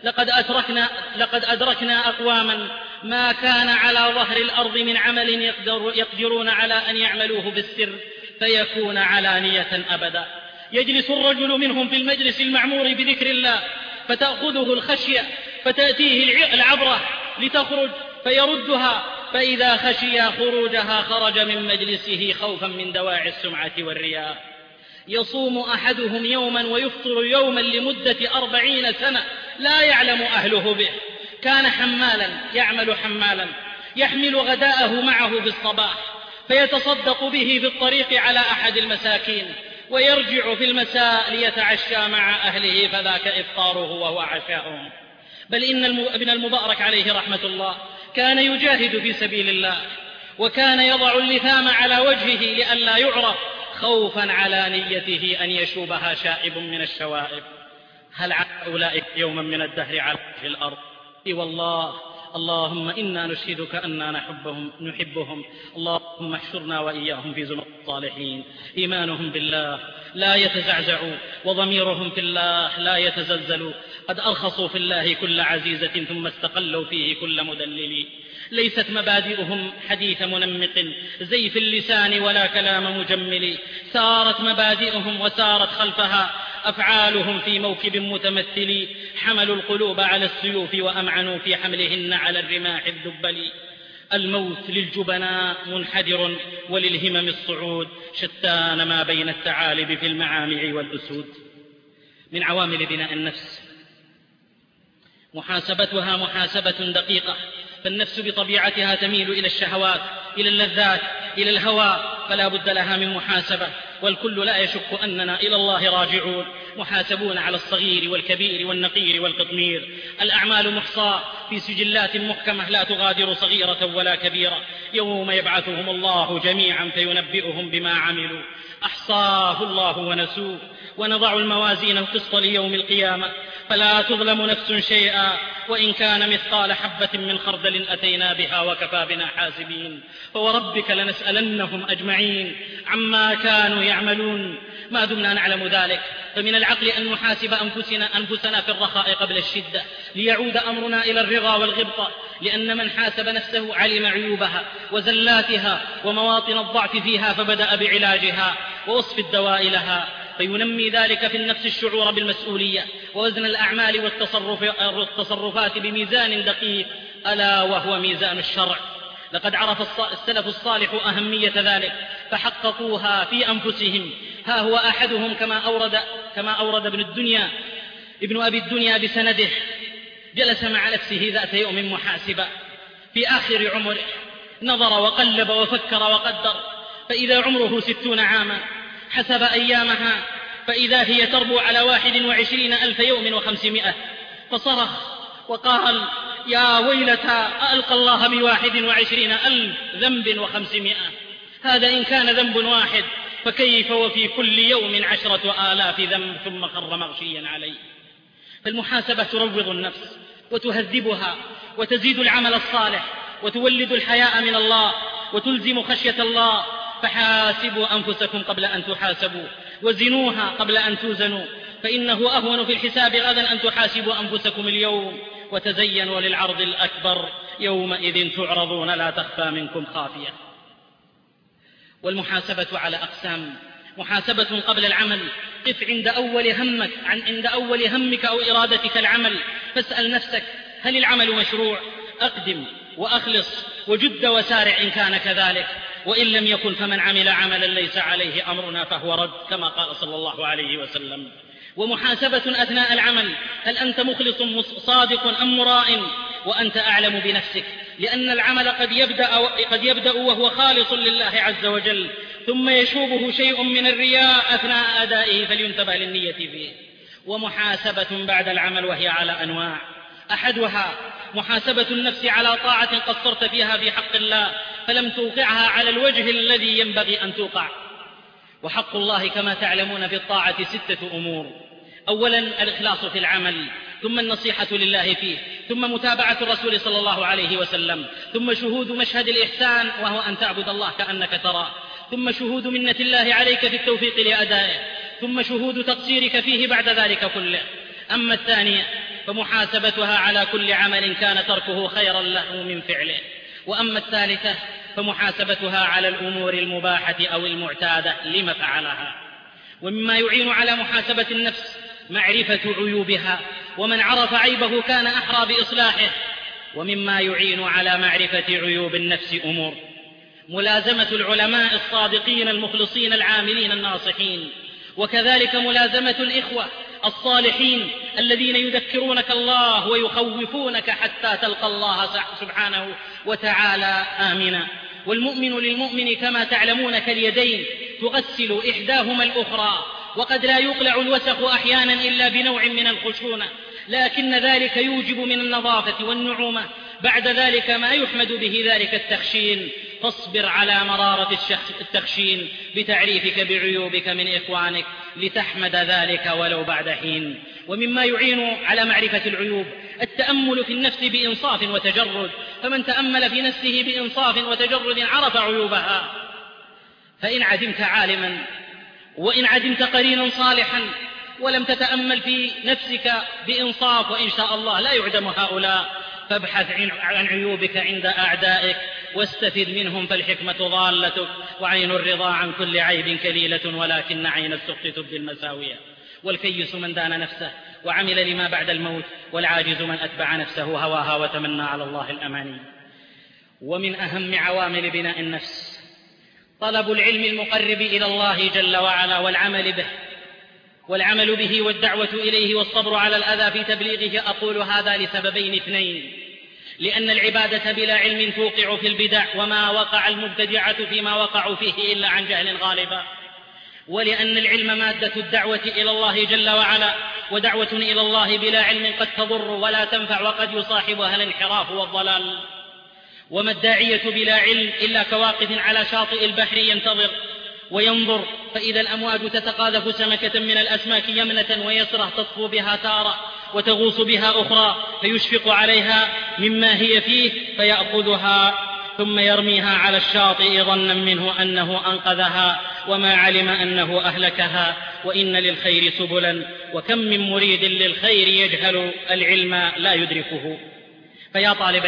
B: لقد أدركنا أقواما ما كان على ظهر الأرض من عمل يقدرون على أن يعملوه بالسر فيكون علانية أبدا. يجلس الرجل منهم في المجلس المعمور بذكر الله فتأخذه الخشية فتأتيه العبرة لتخرج فيردها، فإذا خشي خروجها خرج من مجلسه خوفا من دواعي السمعة والرياء. يصوم أحدهم يوما ويفطر يوما لمدة 40 سنة لا يعلم أهله به. كان حمالا يعمل حمالا يحمل غداءه معه في الصباح فيتصدق به في الطريق على أحد المساكين، ويرجع في المساء ليتعشى مع أهله فذاك إفطاره وهو عشاؤهم. بل إن ابن المبارك عليه رحمة الله كان يجاهد في سبيل الله، وكان يضع اللثام على وجهه لئلا يعرف خوفا على نيته أن يشوبها شائب من الشوائب. هل على أولئك يوما من الدهر على وجه الأرض؟ والله اللهم إنا نشهدك أننا نحبهم. اللهم احشرنا وإياهم في زمرة الصالحين. إيمانهم بالله لا يتزعزع وضميرهم في الله لا يتزلزل. قد أرخصوا في الله كل عزيزة ثم استقلوا فيه كل مدلل. ليست مبادئهم حديث منمق زيف اللسان ولا كلام مجمل. سارت مبادئهم وسارت خلفها أفعالهم في موكب متمثل. حملوا القلوب على السيوف وأمعنوا في حملهن على الرماح الذبل. الموت للجبناء منحدر وللهمم الصعود. شتان ما بين الثعالب في المعامع والأسود. من عوامل بناء النفس محاسبتها محاسبة دقيقة، فالنفس بطبيعتها تميل إلى الشهوات، إلى اللذات، إلى الهوى، فلا بد لها من محاسبة. والكل لا يشك أننا إلى الله راجعون، محاسبون على الصغير والكبير والنقير والقطمير. الأعمال محصاة في سجلات محكمة لا تغادر صغيرة ولا كبيرة. يوم يبعثهم الله جميعا فينبئهم بما عملوا. أحصاه الله ونسوه. ونضع الموازين القسط ليوم القيامة فلا تظلم نفس شيئا وإن كان مثقال حبة من خردل أتينا بها وكفى بنا حاسبين. فوربك لنسألنهم أجمعين عما كانوا يعملون. ما دمنا نعلم ذلك فمن العقل أن نحاسب أنفسنا في الرخاء قبل الشدة ليعود أمرنا إلى الرغى والغبطة، لأن من حاسب نفسه علم عيوبها وزلاتها ومواطن الضعف فيها فبدأ بعلاجها ووصف الدواء لها، فينمي ذلك في النفس الشعور بالمسؤولية ووزن الأعمال والتصرفات بميزان دقيق ألا وهو ميزان الشرع. لقد عرف السلف الصالح أهمية ذلك فحققوها في أنفسهم. ها هو أحدهم كما أورد ابن أبي الدنيا بسنده: جلس مع نفسه ذات يوم محاسبا في آخر عمره، نظر وقلب وفكر وقدر، فإذا عمره 60 عاما، حسب أيامها فإذا هي تربو على 21,000 يوم و500، فصرخ وقال: يا ويلتى ألقى الله ب21,000 ذنب و500. هذا إن كان ذنب واحد، فكيف وفي كل يوم 10,000 ذنب ثم خر مغشيا عليه. فالمحاسبة تروض النفس وتهذبها وتزيد العمل الصالح وتولد الحياء من الله وتلزم خشية الله. فحاسبوا أنفسكم قبل أن تحاسبوا، وزنوها قبل أن توزنوا، فإنه أهون في الحساب غدا أن تحاسبوا أنفسكم اليوم، وتزينوا للعرض الأكبر يومئذ تعرضون لا تخفى منكم خافية. والمحاسبة على أقسام: محاسبة قبل العمل، قف عند أول همك أو إرادتك العمل، فاسأل نفسك: هل العمل مشروع؟ أقدم وأخلص وجد وسارع إن كان كذلك، وإن لم يكن فمن عمل عملا ليس عليه أمرنا فهو رد، كما قال صلى الله عليه وسلم. ومحاسبة أثناء العمل: هل أنت مخلص صادق أم مراء؟ وأنت أعلم بنفسك، لأن العمل قد يبدأ وهو خالص لله عز وجل، ثم يشوبه شيء من الرياء أثناء أدائه، فلينتبه للنية فيه. ومحاسبة بعد العمل، وهي على أنواع: أحدها محاسبة النفس على طاعة قصرت فيها في حق الله فلم توقعها على الوجه الذي ينبغي أن توقع. وحق الله كما تعلمون في الطاعة 6 أمور: أولا الإخلاص في العمل، ثم النصيحة لله فيه، ثم متابعة الرسول صلى الله عليه وسلم، ثم شهود مشهد الإحسان وهو أن تعبد الله كأنك تراه، ثم شهود منة الله عليك في التوفيق لأدائه، ثم شهود تقصيرك فيه بعد ذلك كله. أما الثانية فمحاسبتها على كل عمل كان تركه خيرا له من فعله. وأما الثالثة فمحاسبتها على الأمور المباحة أو المعتادة لما فعلها. ومما يعين على محاسبة النفس معرفة عيوبها، ومن عرف عيبه كان أحرى بإصلاحه. ومما يعين على معرفة عيوب النفس أمور: ملازمة العلماء الصادقين المخلصين العاملين الناصحين، وكذلك ملازمة الإخوة الصالحين الذين يذكرونك الله ويخوفونك حتى تلقى الله سبحانه وتعالى آمنا. والمؤمن للمؤمن كما تعلمون كاليدين، تغسل إحداهما الأخرى، وقد لا يقلع الوسخ أحيانا إلا بنوع من الخشونة، لكن ذلك يوجب من النظافة والنعومة بعد ذلك ما يحمد به ذلك التخشين. فاصبر على مرارة التخشين بتعريفك بعيوبك من إخوانك لتحمد ذلك ولو بعد حين. ومما يعين على معرفة العيوب التأمل في النفس بإنصاف وتجرد، فمن تأمل في نفسه بإنصاف وتجرد عرف عيوبها. فإن عدمت عالما وإن عدمت قرينا صالحا ولم تتأمل في نفسك بإنصاف، وإن شاء الله لا يعدم هؤلاء، فابحث عن عيوبك عند أعدائك واستفد منهم، فالحكمة ضالتك، وعين الرضا عن كل عيب كليلة، ولكن عين السخط تبدي المساوية. والكيس من دان نفسه وعمل لما بعد الموت، والعاجز من أتبع نفسه هواها وتمنى على الله الأماني. ومن أهم عوامل بناء النفس طلب العلم المقرب إلى الله جل وعلا والعمل به والدعوة إليه والصبر على الأذى في تبليغه. أقول هذا لسببين اثنين: لأن العبادة بلا علم توقع في البدع، وما وقع المبتدعة فيما وقعوا فيه إلا عن جهل غالبا. ولأن العلم مادة الدعوة إلى الله جل وعلا، ودعوة إلى الله بلا علم قد تضر ولا تنفع، وقد يصاحبها الانحراف والضلال. وما الداعية بلا علم إلا كواقف على شاطئ البحر ينتظر وينظر، فإذا الأمواج تتقاذف سمكة من الأسماك يمنة ويسرة تطفو بها تارة وتغوص بها أخرى، فيشفق عليها مما هي فيه فيأخذها ثم يرميها على الشاطئ ظنا منه أنه أنقذها، وما علم أنه أهلكها. وإن للخير سبلا، وكم من مريد للخير يجهل العلم لا يدركه. فيا طالب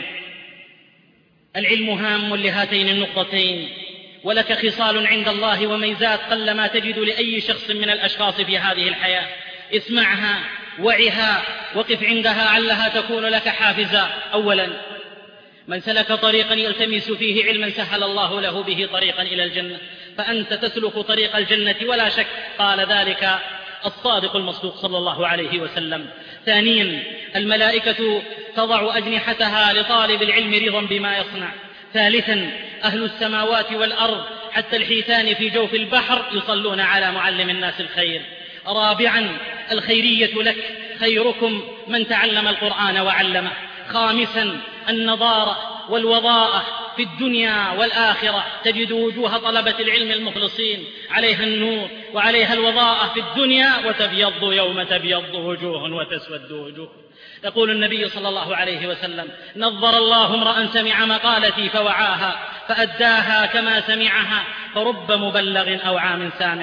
B: العلم هام لهاتين النقطتين، ولك خصال عند الله وميزات قلما تجد لأي شخص من الأشخاص في هذه الحياة. اسمعها وعها وقف عندها علها تكون لك حافزا. أولا، من سلك طريقا يلتمس فيه علما سهل الله له به طريقا إلى الجنة، فأنت تسلك طريق الجنة ولا شك، قال ذلك الصادق المصدوق صلى الله عليه وسلم. ثانيا، الملائكة تضع أجنحتها لطالب العلم رضا بما يصنع. ثالثا، أهل السماوات والأرض حتى الحيتان في جوف البحر يصلون على معلم الناس الخير. رابعا، الخيرية لك، خيركم من تعلم القرآن وعلمه. خامسا، النضارة والوضاءة في الدنيا والآخرة، تجد وجوه طلبة العلم المخلصين عليها النور وعليها الوضاءة في الدنيا، وتبيض يوم تبيض وجوه وتسود وجوه. يقول النبي صلى الله عليه وسلم: نظر الله امرأ سمع مقالتي فوعاها فأداها كما سمعها، فرب مبلغ أو عام سامع.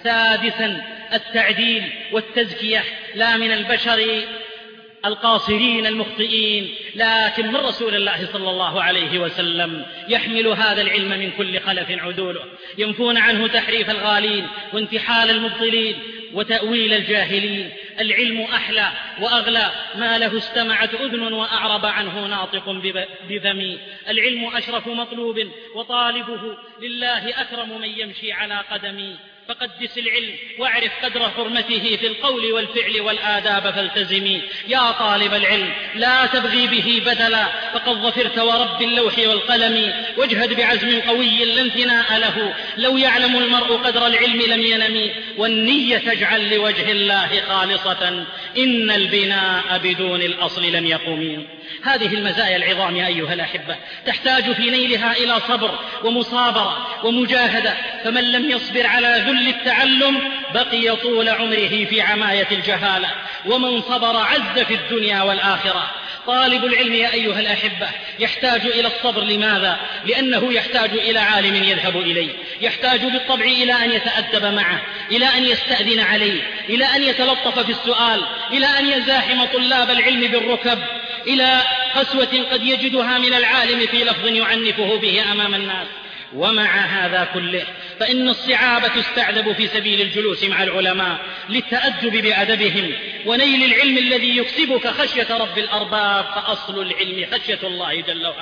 B: سادسا التعديل والتزكية، لا من البشر القاصرين المخطئين، لكن من رسول الله صلى الله عليه وسلم. يحمل هذا العلم من كل خلف عدوله، ينفون عنه تحريف الغالين وانتحال المبطلين وتأويل الجاهلين. العلم أحلى وأغلى ما له استمعت أذن وأعرب عنه ناطق بفم. العلم أشرف مطلوب وطالبه لله أكرم من يمشي على قدمي. فقدس العلم واعرف قدر حرمته في القول والفعل والآداب فالتزمي. يا طالب العلم لا تبغي به بدلا، فقد ظفرت ورب اللوح والقلم. واجهد بعزم قوي لا انثناء له، لو يعلم المرء قدر العلم لم ينم. والنية تجعل لوجه الله خالصة، إن البناء بدون الأصل لم يقم. هذه المزايا العظام يا أيها الأحبة تحتاج في نيلها إلى صبر ومصابرة ومجاهدة، فمن لم يصبر على ذل التعلم بقي طول عمره في عماية الجهالة، ومن صبر عز في الدنيا والآخرة. طالب العلم يا أيها الأحبة يحتاج إلى الصبر. لماذا؟ لأنه يحتاج إلى عالم يذهب إليه، يحتاج بالطبع إلى أن يتأدب معه، إلى أن يستأذن عليه، إلى أن يتلطف في السؤال، إلى أن يزاحم طلاب العلم بالركب، إلى قسوة قد يجدها من العالم في لفظ يعنفه به أمام الناس. ومع هذا كله فإن الصعاب تستعذب في سبيل الجلوس مع العلماء للتأدب بأدبهم ونيل العلم الذي يكسبك خشية رب الأرباب، فأصل العلم خشية الله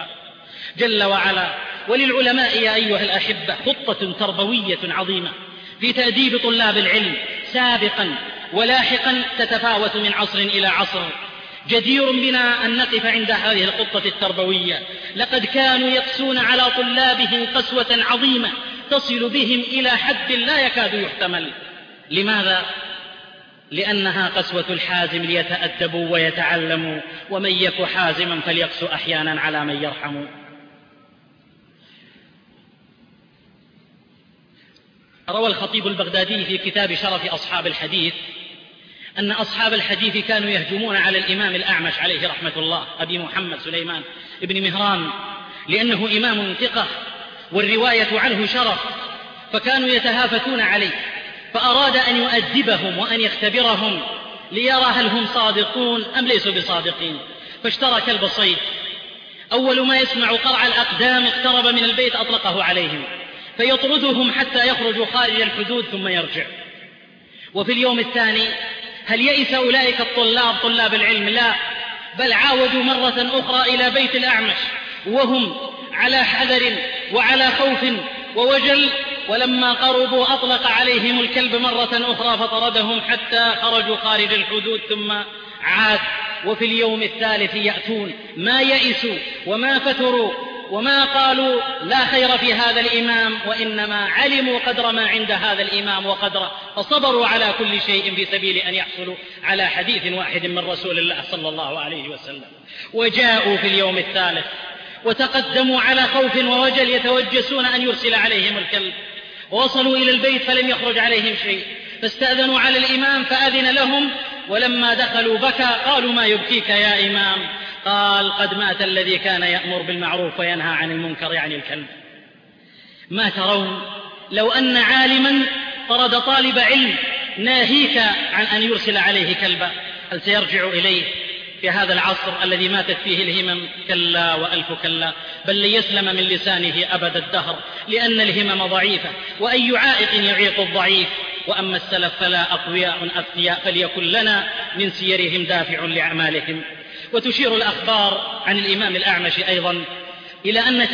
B: جل وعلا. وللعلماء يا أيها الأحبة خطة تربوية عظيمة في تأديب طلاب العلم سابقا ولاحقا تتفاوت من عصر إلى عصر. جدير بنا أن نقف عند هذه الخطة التربوية. لقد كانوا يقسون على طلابهم قسوة عظيمة تصل بهم إلى حد لا يكاد يحتمل. لماذا؟ لأنها قسوة الحازم ليتأدبوا ويتعلموا، ومن يك حازما فليقسو أحيانا على من يرحم. روى الخطيب البغدادي في كتاب شرف أصحاب الحديث أن أصحاب الحديث كانوا يهجمون على الإمام الأعمش عليه رحمة الله أبي محمد سليمان ابن مهران، لأنه إمام ثقة والرواية عنه شرف، فكانوا يتهافتون عليه، فأراد أن يؤدبهم وأن يختبرهم ليرى هل هم صادقون أم ليسوا بصادقين. فاشترى كلب صيد، أول ما يسمع قرع الأقدام اقترب من البيت أطلقه عليهم فيطردهم حتى يخرجوا خارج الحدود ثم يرجع. وفي اليوم الثاني هل يئس أولئك الطلاب طلاب العلم؟ لا، بل عاودوا مرة أخرى إلى بيت الأعمش وهم على حذر وعلى خوف ووجل، ولما قربوا أطلق عليهم الكلب مرة أخرى فطردهم حتى خرجوا خارج الحدود ثم عاد. وفي اليوم الثالث يأتون ما يئسوا وما فتروا وما قالوا لا خير في هذا الإمام، وإنما علموا قدر ما عند هذا الإمام وقدره، فصبروا على كل شيء في سبيل أن يحصلوا على حديث واحد من رسول الله صلى الله عليه وسلم. وجاءوا في اليوم الثالث وتقدموا على خوف ووجل يتوجسون أن يرسل عليهم الكلب، ووصلوا إلى البيت فلم يخرج عليهم شيء، فاستأذنوا على الإمام فأذن لهم، ولما دخلوا بكى. قالوا ما يبكيك يا إمام؟ قال قد مات الذي كان يأمر بالمعروف وينهى عن المنكر، يعني الكلب. ما ترون لو أن عالما طرد طالب علم ناهيك عن أن يرسل عليه كلبا، هل سيرجع إليه في هذا العصر الذي ماتت فيه الهمم؟ كلا وألف كلا، بل لن يسلم من لسانه أبد الدهر، لأن الهمم ضعيفة، وأي عائق يعيق الضعيف. وأما السلف فلا أقوياء أذكياء، فليكن لنا من سيرهم دافع لأعمالهم. وتشير الأخبار عن الإمام الأعمش أيضا إلى أن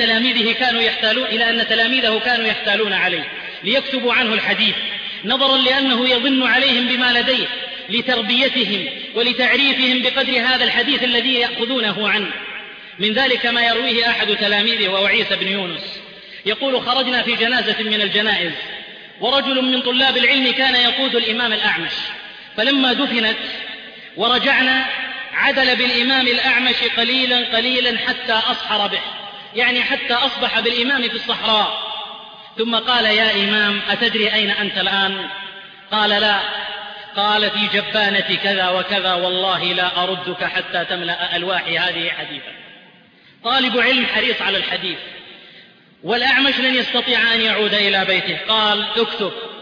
B: تلاميذه كانوا يحتالون عليه ليكتبوا عنه الحديث، نظرا لأنه يظن عليهم بما لديه لتربيتهم ولتعريفهم بقدر هذا الحديث الذي يأخذونه عنه. من ذلك ما يرويه أحد تلاميذه وهو عيسى بن يونس، يقول خرجنا في جنازة من الجنائز ورجل من طلاب العلم كان يقود الإمام الأعمش، فلما دفنت ورجعنا عدل بالإمام الأعمش قليلا قليلا حتى أصحر به، يعني حتى أصبح بالإمام في الصحراء، ثم قال يا إمام أتدري أين أنت الآن؟ قال لا. قال في جبانة كذا وكذا، والله لا أردك حتى تملأ ألواحي هذه حديثا. طالب علم حريص على الحديث، والأعمش لن يستطيع أن يعود إلى بيته، قال اكتب.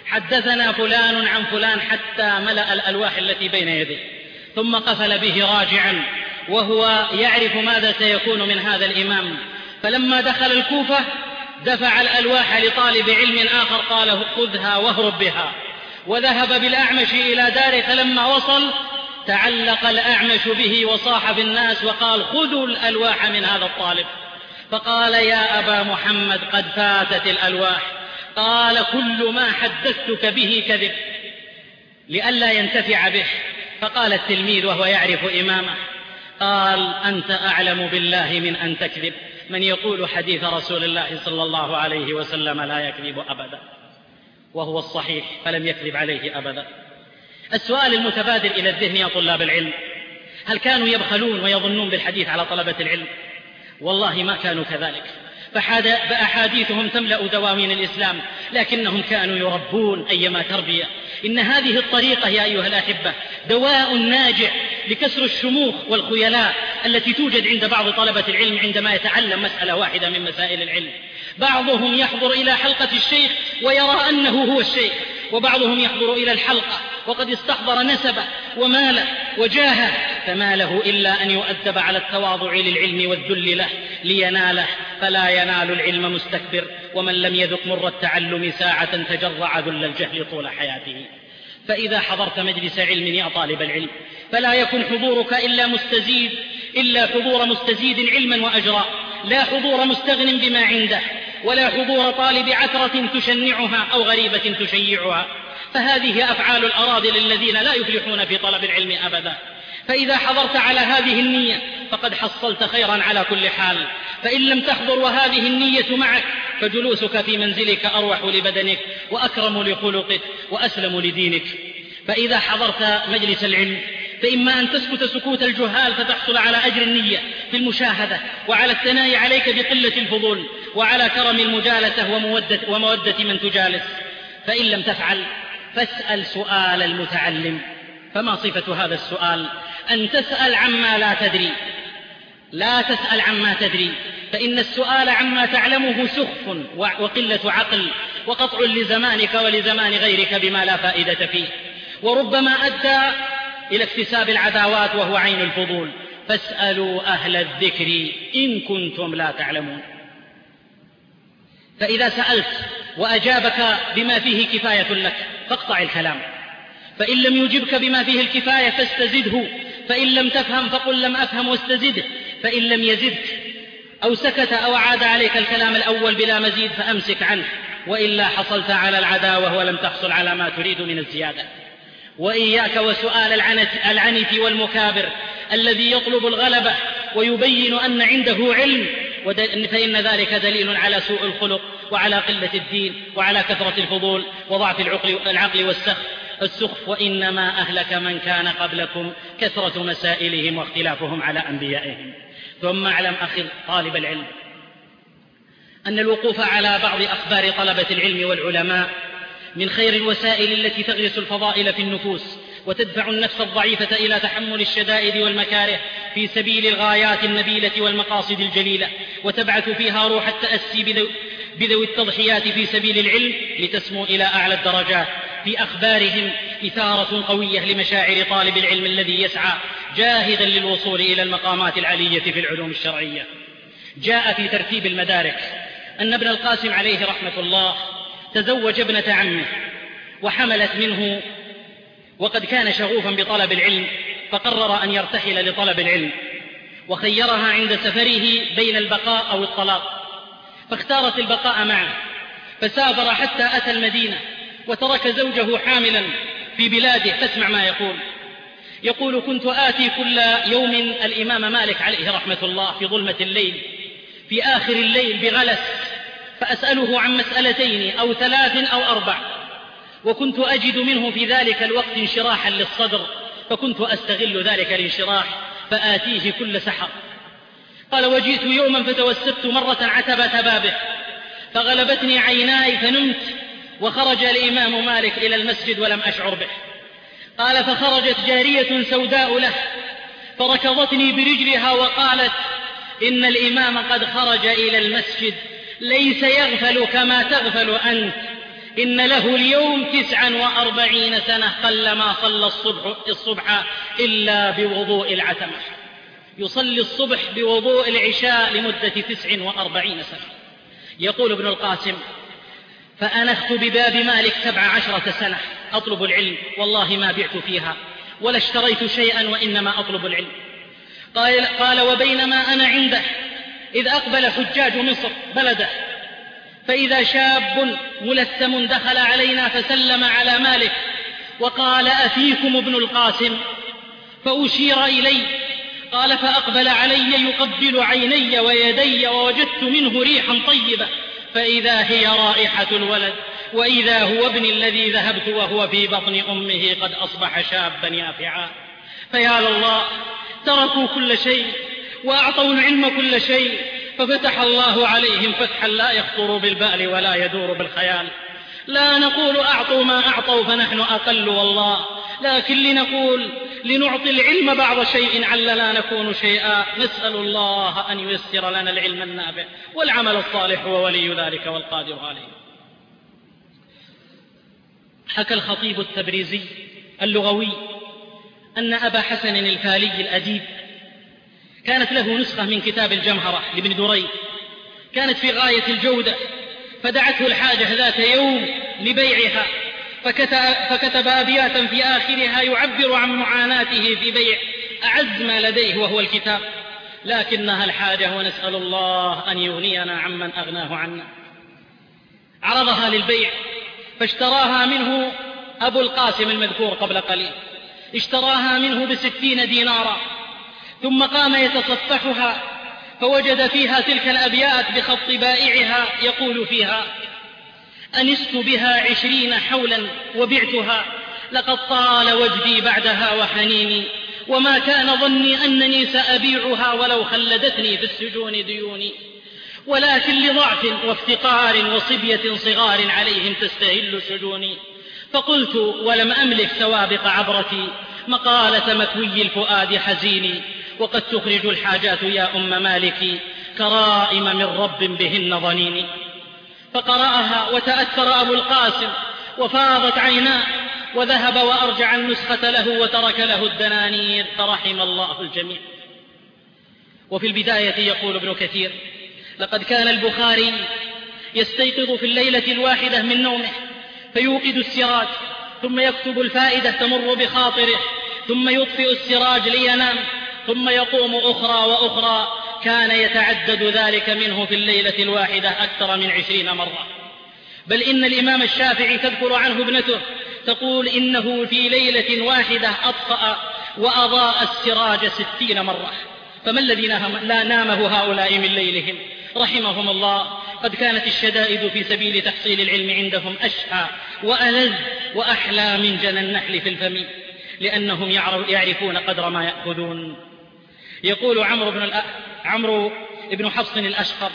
B: حدثنا فلان عن فلان حتى ملأ الألواح التي بين يديه، ثم قفل به راجعا وهو يعرف ماذا سيكون من هذا الإمام. فلما دخل الكوفة دفع الألواح لطالب علم آخر قال خذها واهرب بها، وذهب بالأعمش إلى داره. فلما وصل تعلق الأعمش به وصاح في الناس وقال خذوا الألواح من هذا الطالب. فقال يا أبا محمد قد فاتت الألواح. قال كل ما حدثتك به كذب لئلا ينتفع به. فقال التلميذ وهو يعرف إمامه قال أنت أعلم بالله من أن تكذب، من يقول حديث رسول الله صلى الله عليه وسلم لا يكذب أبدا، وهو الصحيح، فلم يكذب عليه أبدا. السؤال المتبادر إلى الذهن يا طلاب العلم، هل كانوا يبخلون ويظنون بالحديث على طلبة العلم؟ والله ما كانوا كذلك، فأحاديثهم تملأ دواوين الإسلام، لكنهم كانوا يربون أيما تربية. إن هذه الطريقة يا أيها الأحبة دواء ناجع لكسر الشموخ والخيلاء التي توجد عند بعض طلبة العلم عندما يتعلم مسألة واحدة من مسائل العلم. بعضهم يحضر إلى حلقة الشيخ ويرى أنه هو الشيخ، وبعضهم يحضر إلى الحلقة وقد استحضر نسبه وماله وجاهه، فما له إلا أن يؤدب على التواضع للعلم والذل له ليناله، فلا ينال العلم مستكبر، ومن لم يذق مر التعلم ساعة تجرع ذل الجهل طول حياته. فإذا حضرت مجلس علم يا طالب العلم فلا يكن حضورك إلا حضور مستزيد علما وأجرا، لا حضور مستغن بما عنده، ولا حضور طالب عثرة تشنعها أو غريبة تشيعها، فهذه أفعال الأراذل الذين لا يفلحون في طلب العلم أبدا. فإذا حضرت على هذه النية فقد حصلت خيرا على كل حال، فإن لم تحضر وهذه النية معك فجلوسك في منزلك أروح لبدنك وأكرم لخلقك وأسلم لدينك. فإذا حضرت مجلس العلم فإما أن تسكت سكوت الجهال فتحصل على أجر النية في المشاهدة، وعلى الثناء عليك بقلة الفضول، وعلى كرم المجالسة ومودة من تجالس. فإن لم تفعل فاسأل سؤال المتعلم. فما صفة هذا السؤال؟ أن تسأل عما لا تدري، لا تسأل عما تدري، فإن السؤال عما تعلمه سخف وقلة عقل وقطع لزمانك ولزمان غيرك بما لا فائدة فيه، وربما أدى إلى اكتساب العداوات وهو عين الفضول. فاسألوا أهل الذكر إن كنتم لا تعلمون. فإذا سألت وأجابك بما فيه كفاية لك فاقطع الكلام، فإن لم يجبك بما فيه الكفاية فاستزده، فإن لم تفهم فقل لم أفهم واستزده، فإن لم يزدك أو سكت أو عاد عليك الكلام الأول بلا مزيد فأمسك عنه، وإلا حصلت على العداوة ولم تحصل على ما تريد من الزيادة. وإياك وسؤال العنت والمكابر الذي يطلب الغلبة ويبين أن عنده علم، فإن ذلك دليل على سوء الخلق وعلى قلة الدين وعلى كثرة الفضول وضعف العقل والسخف. وإنما أهلك من كان قبلكم كثرة مسائلهم واختلافهم على أنبيائهم. ثم اعلم أخي طالب العلم أن الوقوف على بعض أخبار طلبة العلم والعلماء من خير الوسائل التي تغرس الفضائل في النفوس وتدفع النفس الضعيفة إلى تحمل الشدائد والمكاره في سبيل الغايات النبيلة والمقاصد الجليلة، وتبعث فيها روح التأسي بذوي التضحيات في سبيل العلم لتسمو إلى أعلى الدرجات. في أخبارهم إثارة قوية لمشاعر طالب العلم الذي يسعى جاهدا للوصول إلى المقامات العلية في العلوم الشرعية. جاء في ترتيب المدارك أن ابن القاسم عليه رحمة الله تزوج ابنة عمه وحملت منه، وقد كان شغوفا بطلب العلم، فقرر أن يرتحل لطلب العلم، وخيرها عند سفره بين البقاء أو الطلاق، فاختارت البقاء معه، فسافر حتى أتى المدينة وترك زوجه حاملا في بلاده. فاسمع ما يقول كنت آتي كل يوم الإمام مالك عليه رحمة الله في ظلمة الليل في آخر الليل بغلس، فأسأله عن مسألتين أو 3 أو 4، وكنت أجد منه في ذلك الوقت انشراحا للصدر، فكنت أستغل ذلك الانشراح فآتيه كل سحر. قال وجئت يوما فتوسدت مرة عتبة بابه فغلبتني عيناي فنمت، وخرج الإمام مالك إلى المسجد ولم أشعر به. قال فخرجت جارية سوداء له فركضتني برجلها وقالت إن الإمام قد خرج إلى المسجد، ليس يغفل كما تغفل أنت، إن له اليوم 49 سنة قلما صلى الصبح إلا بوضوء العتمة، يصلي الصبح بوضوء العشاء لمدة 49 سنة. يقول ابن القاسم: فأنخت بباب مالك 17 سنة أطلب العلم، والله ما بعت فيها ولا اشتريت شيئا، وإنما أطلب العلم. قال: وبينما أنا عنده إذ أقبل حجاج مصر بلده، فإذا شاب ملثم دخل علينا فسلم على مالك وقال: أفيكم ابن القاسم؟ فأشير إلي. قال: فأقبل علي يقبل عيني ويدي، ووجدت منه ريحا طيبة، فإذا هي رائحة الولد، وإذا هو ابني الذي ذهبت وهو في بطن أمه قد أصبح شابا يافعا. فيا لله، تركوا كل شيء وأعطوا العلم كل شيء، ففتح الله عليهم فتحا لا يخطر بالبال ولا يدور بالخيال. لا نقول أعطوا ما أعطوا فنحن أقل والله، لكن لنقول لنعطي العلم بعض شيء علنا نكون شيئا. نسأل الله أن ييسر لنا العلم النافع والعمل الصالح، وولي ذلك والقادر عليه. حكى الخطيب التبريزي اللغوي أن أبا حسن الفالي الأديب كانت له نسخة من كتاب الجمهرة لابن دريد، كانت في غاية الجودة، فدعته الحاجة ذات يوم لبيعها، فكتب أبياتا في آخرها يعبر عن معاناته في بيع أعز ما لديه وهو الكتاب، لكنها الحاجة، ونسأل الله أن يغنينا عمن أغناه عنا. عرضها للبيع فاشتراها منه أبو القاسم المذكور قبل قليل، اشتراها منه ب60 دينارا، ثم قام يتصفحها فوجد فيها تلك الأبيات بخط بائعها يقول فيها: أنست بها 20 حولا وبعتها، لقد طال وجدي بعدها وحنيني، وما كان ظني أنني سأبيعها ولو خلدتني في السجون ديوني، ولكن لضعف وافتقار وصبية صغار عليهم تستهل سجوني، فقلت ولم أملك سوابق عبرتي مقالة مكوي الفؤاد حزيني، وقد تخرج الحاجات يا أم مالكي كرائم من رب بهن ظنيني. فقرأها وتأثر أبو القاسم وفاضت عيناه، وذهب وأرجع النسخة له وترك له الدنانير، فرحم الله الجميع. وفي البداية يقول ابن كثير: لقد كان البخاري يستيقظ في الليلة الواحدة من نومه فيوقد السراج، ثم يكتب الفائدة تمر بخاطره، ثم يطفئ السراج لينام، ثم يقوم أخرى وأخرى، كان يتعدد ذلك منه في الليلة الواحدة أكثر من 20 مرة. بل إن الإمام الشافعي تذكر عنه ابنته تقول إنه في ليلة واحدة أطفأ وأضاء السراج 60 مرة. فما الذي لا نامه هؤلاء من ليلهم رحمهم الله؟ قد كانت الشدائد في سبيل تحصيل العلم عندهم أشهى وألذ وأحلى من جنى النحل في الفم، لأنهم يعرفون قدر ما يأخذون. يقول عمرو بن حفص الأشقر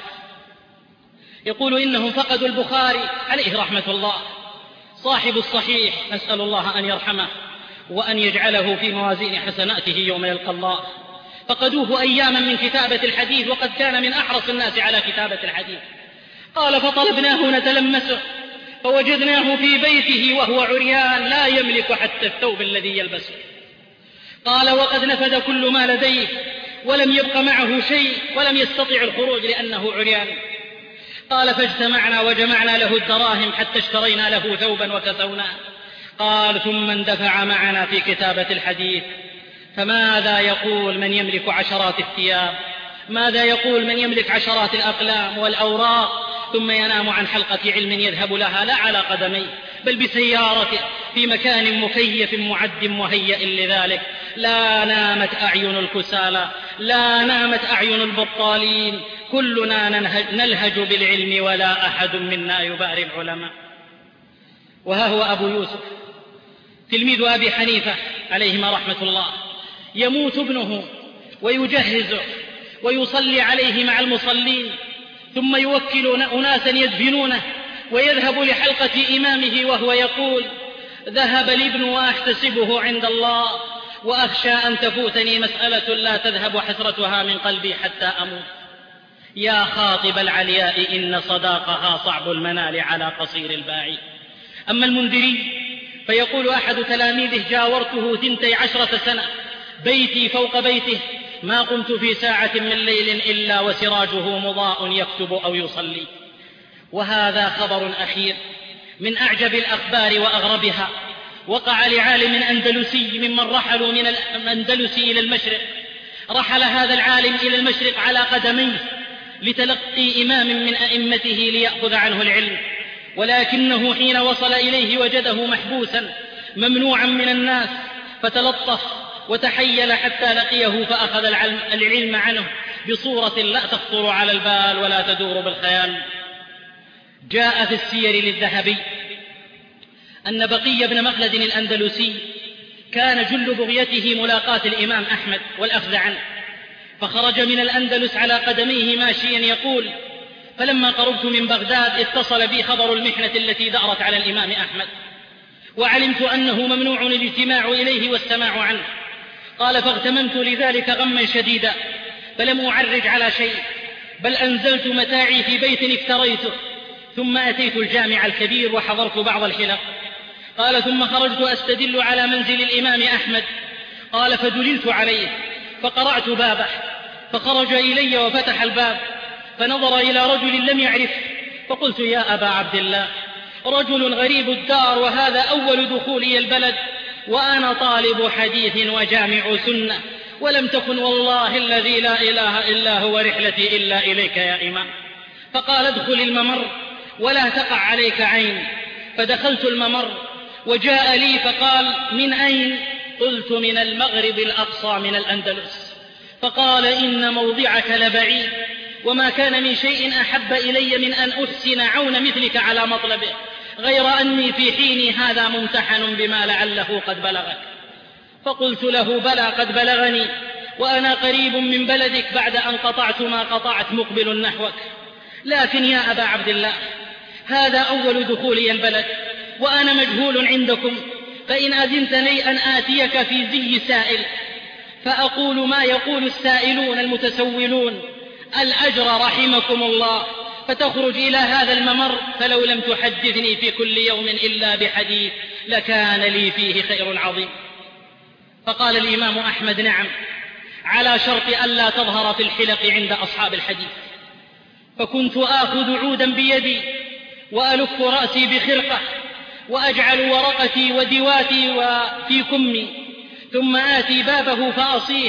B: يقول: إنهم فقدوا البخاري عليه رحمة الله صاحب الصحيح، نسأل الله أن يرحمه وأن يجعله في موازين حسناته يوم يلقى الله. فقدوه أياما من كتابة الحديث، وقد كان من أحرص الناس على كتابة الحديث. قال: فطلبناه نتلمسه فوجدناه في بيته وهو عريان لا يملك حتى الثوب الذي يلبسه. قال: وقد نفد كل ما لديه ولم يبق معه شيء، ولم يستطع الخروج لأنه عريان. قال: فاجتمعنا وجمعنا له الدراهم حتى اشترينا له ثوبا وكسوناه. قال: ثم اندفع معنا في كتابة الحديث. فماذا يقول من يملك عشرات الثياب؟ ماذا يقول من يملك عشرات الأقلام والأوراق ثم ينام عن حلقة علم يذهب لها لا على قدميه بل بسيارته في مكان مكيف معد مهيئ لذلك؟ لا نامت أعين الكسالى، لا نامت أعين البطالين، كلنا نلهج بالعلم ولا أحد منا يباري العلماء. وها هو أبو يوسف تلميذ أبي حنيفة عليهما رحمة الله، يموت ابنه ويجهزه ويصلي عليه مع المصلين، ثم يوكل أناسا يدفنونه ويذهب لحلقة إمامه وهو يقول: ذهب الابن وأحتسبه عند الله، وأخشى أن تفوتني مسألة لا تذهب حسرتها من قلبي حتى أموت. يا خاطب العلياء إن صداقها صعب المنال على قصير الباعي، أما المنذري فيقول أحد تلاميذه: جاورته 12 سنة، بيتي فوق بيته، ما قمت في ساعة من ليل إلا وسراجه مضاء يكتب أو يصلي. وهذا خبر أخير من أعجب الأخبار وأغربها، وقع لعالم أندلسي ممن رحلوا من الأندلس إلى المشرق. رحل هذا العالم إلى المشرق على قدميه لتلقي إمام من أئمته ليأخذ عنه العلم، ولكنه حين وصل إليه وجده محبوسا ممنوعا من الناس، فتلطف وتحيل حتى لقيه فأخذ العلم عنه بصورة لا تخطر على البال ولا تدور بالخيال. جاء في السير للذهبي أن بقي بن مخلد الأندلسي كان جل بغيته ملاقاة الإمام أحمد والأخذ عنه، فخرج من الأندلس على قدميه ماشيا يقول: فلما قربت من بغداد اتصل بي خبر المحنة التي دارت على الإمام أحمد، وعلمت أنه ممنوع الاجتماع إليه والسماع عنه. قال: فاغتممت لذلك غما شديدا، فلم أعرج على شيء، بل أنزلت متاعي في بيت افتريته، ثم أتيت الجامع الكبير وحضرت بعض الحلق. قال: ثم خرجت أستدل على منزل الإمام أحمد. قال: فدللت عليه فقرعت بابه، فخرج إلي وفتح الباب، فنظر إلى رجل لم يعرف، فقلت: يا أبا عبد الله، رجل غريب الدار، وهذا أول دخولي البلد، وأنا طالب حديث وجامع سنة، ولم تكن والله الذي لا إله إلا هو رحلتي إلا إليك يا إمام. فقال: ادخل الممر ولا تقع عليك عين. فدخلت الممر وجاء لي فقال: من أين؟ قلت: من المغرب الأقصى من الأندلس. فقال: إن موضعك لبعيد، وما كان من شيء أحب إلي من أن أحسن عون مثلك على مطلبه، غير أني في حيني هذا ممتحن بما لعله قد بلغك. فقلت له: بلى، قد بلغني، وأنا قريب من بلدك بعد أن قطعت ما قطعت مقبل نحوك، لكن يا أبا عبد الله، هذا أول دخولي البلد، وأنا مجهول عندكم، فإن أذنت لي أن آتيك في زي سائل، فأقول ما يقول السائلون المتسولون: الأجر رحمكم الله، فتخرج إلى هذا الممر، فلو لم تحدثني في كل يوم إلا بحديث لكان لي فيه خير عظيم. فقال الإمام أحمد: نعم، على شرط ألا تظهر في الحلق عند أصحاب الحديث. فكنت آخذ عودا بيدي وألف رأسي بخرقة، وأجعل ورقتي ودواتي وفي كمي، ثم آتي بابه فأصيح: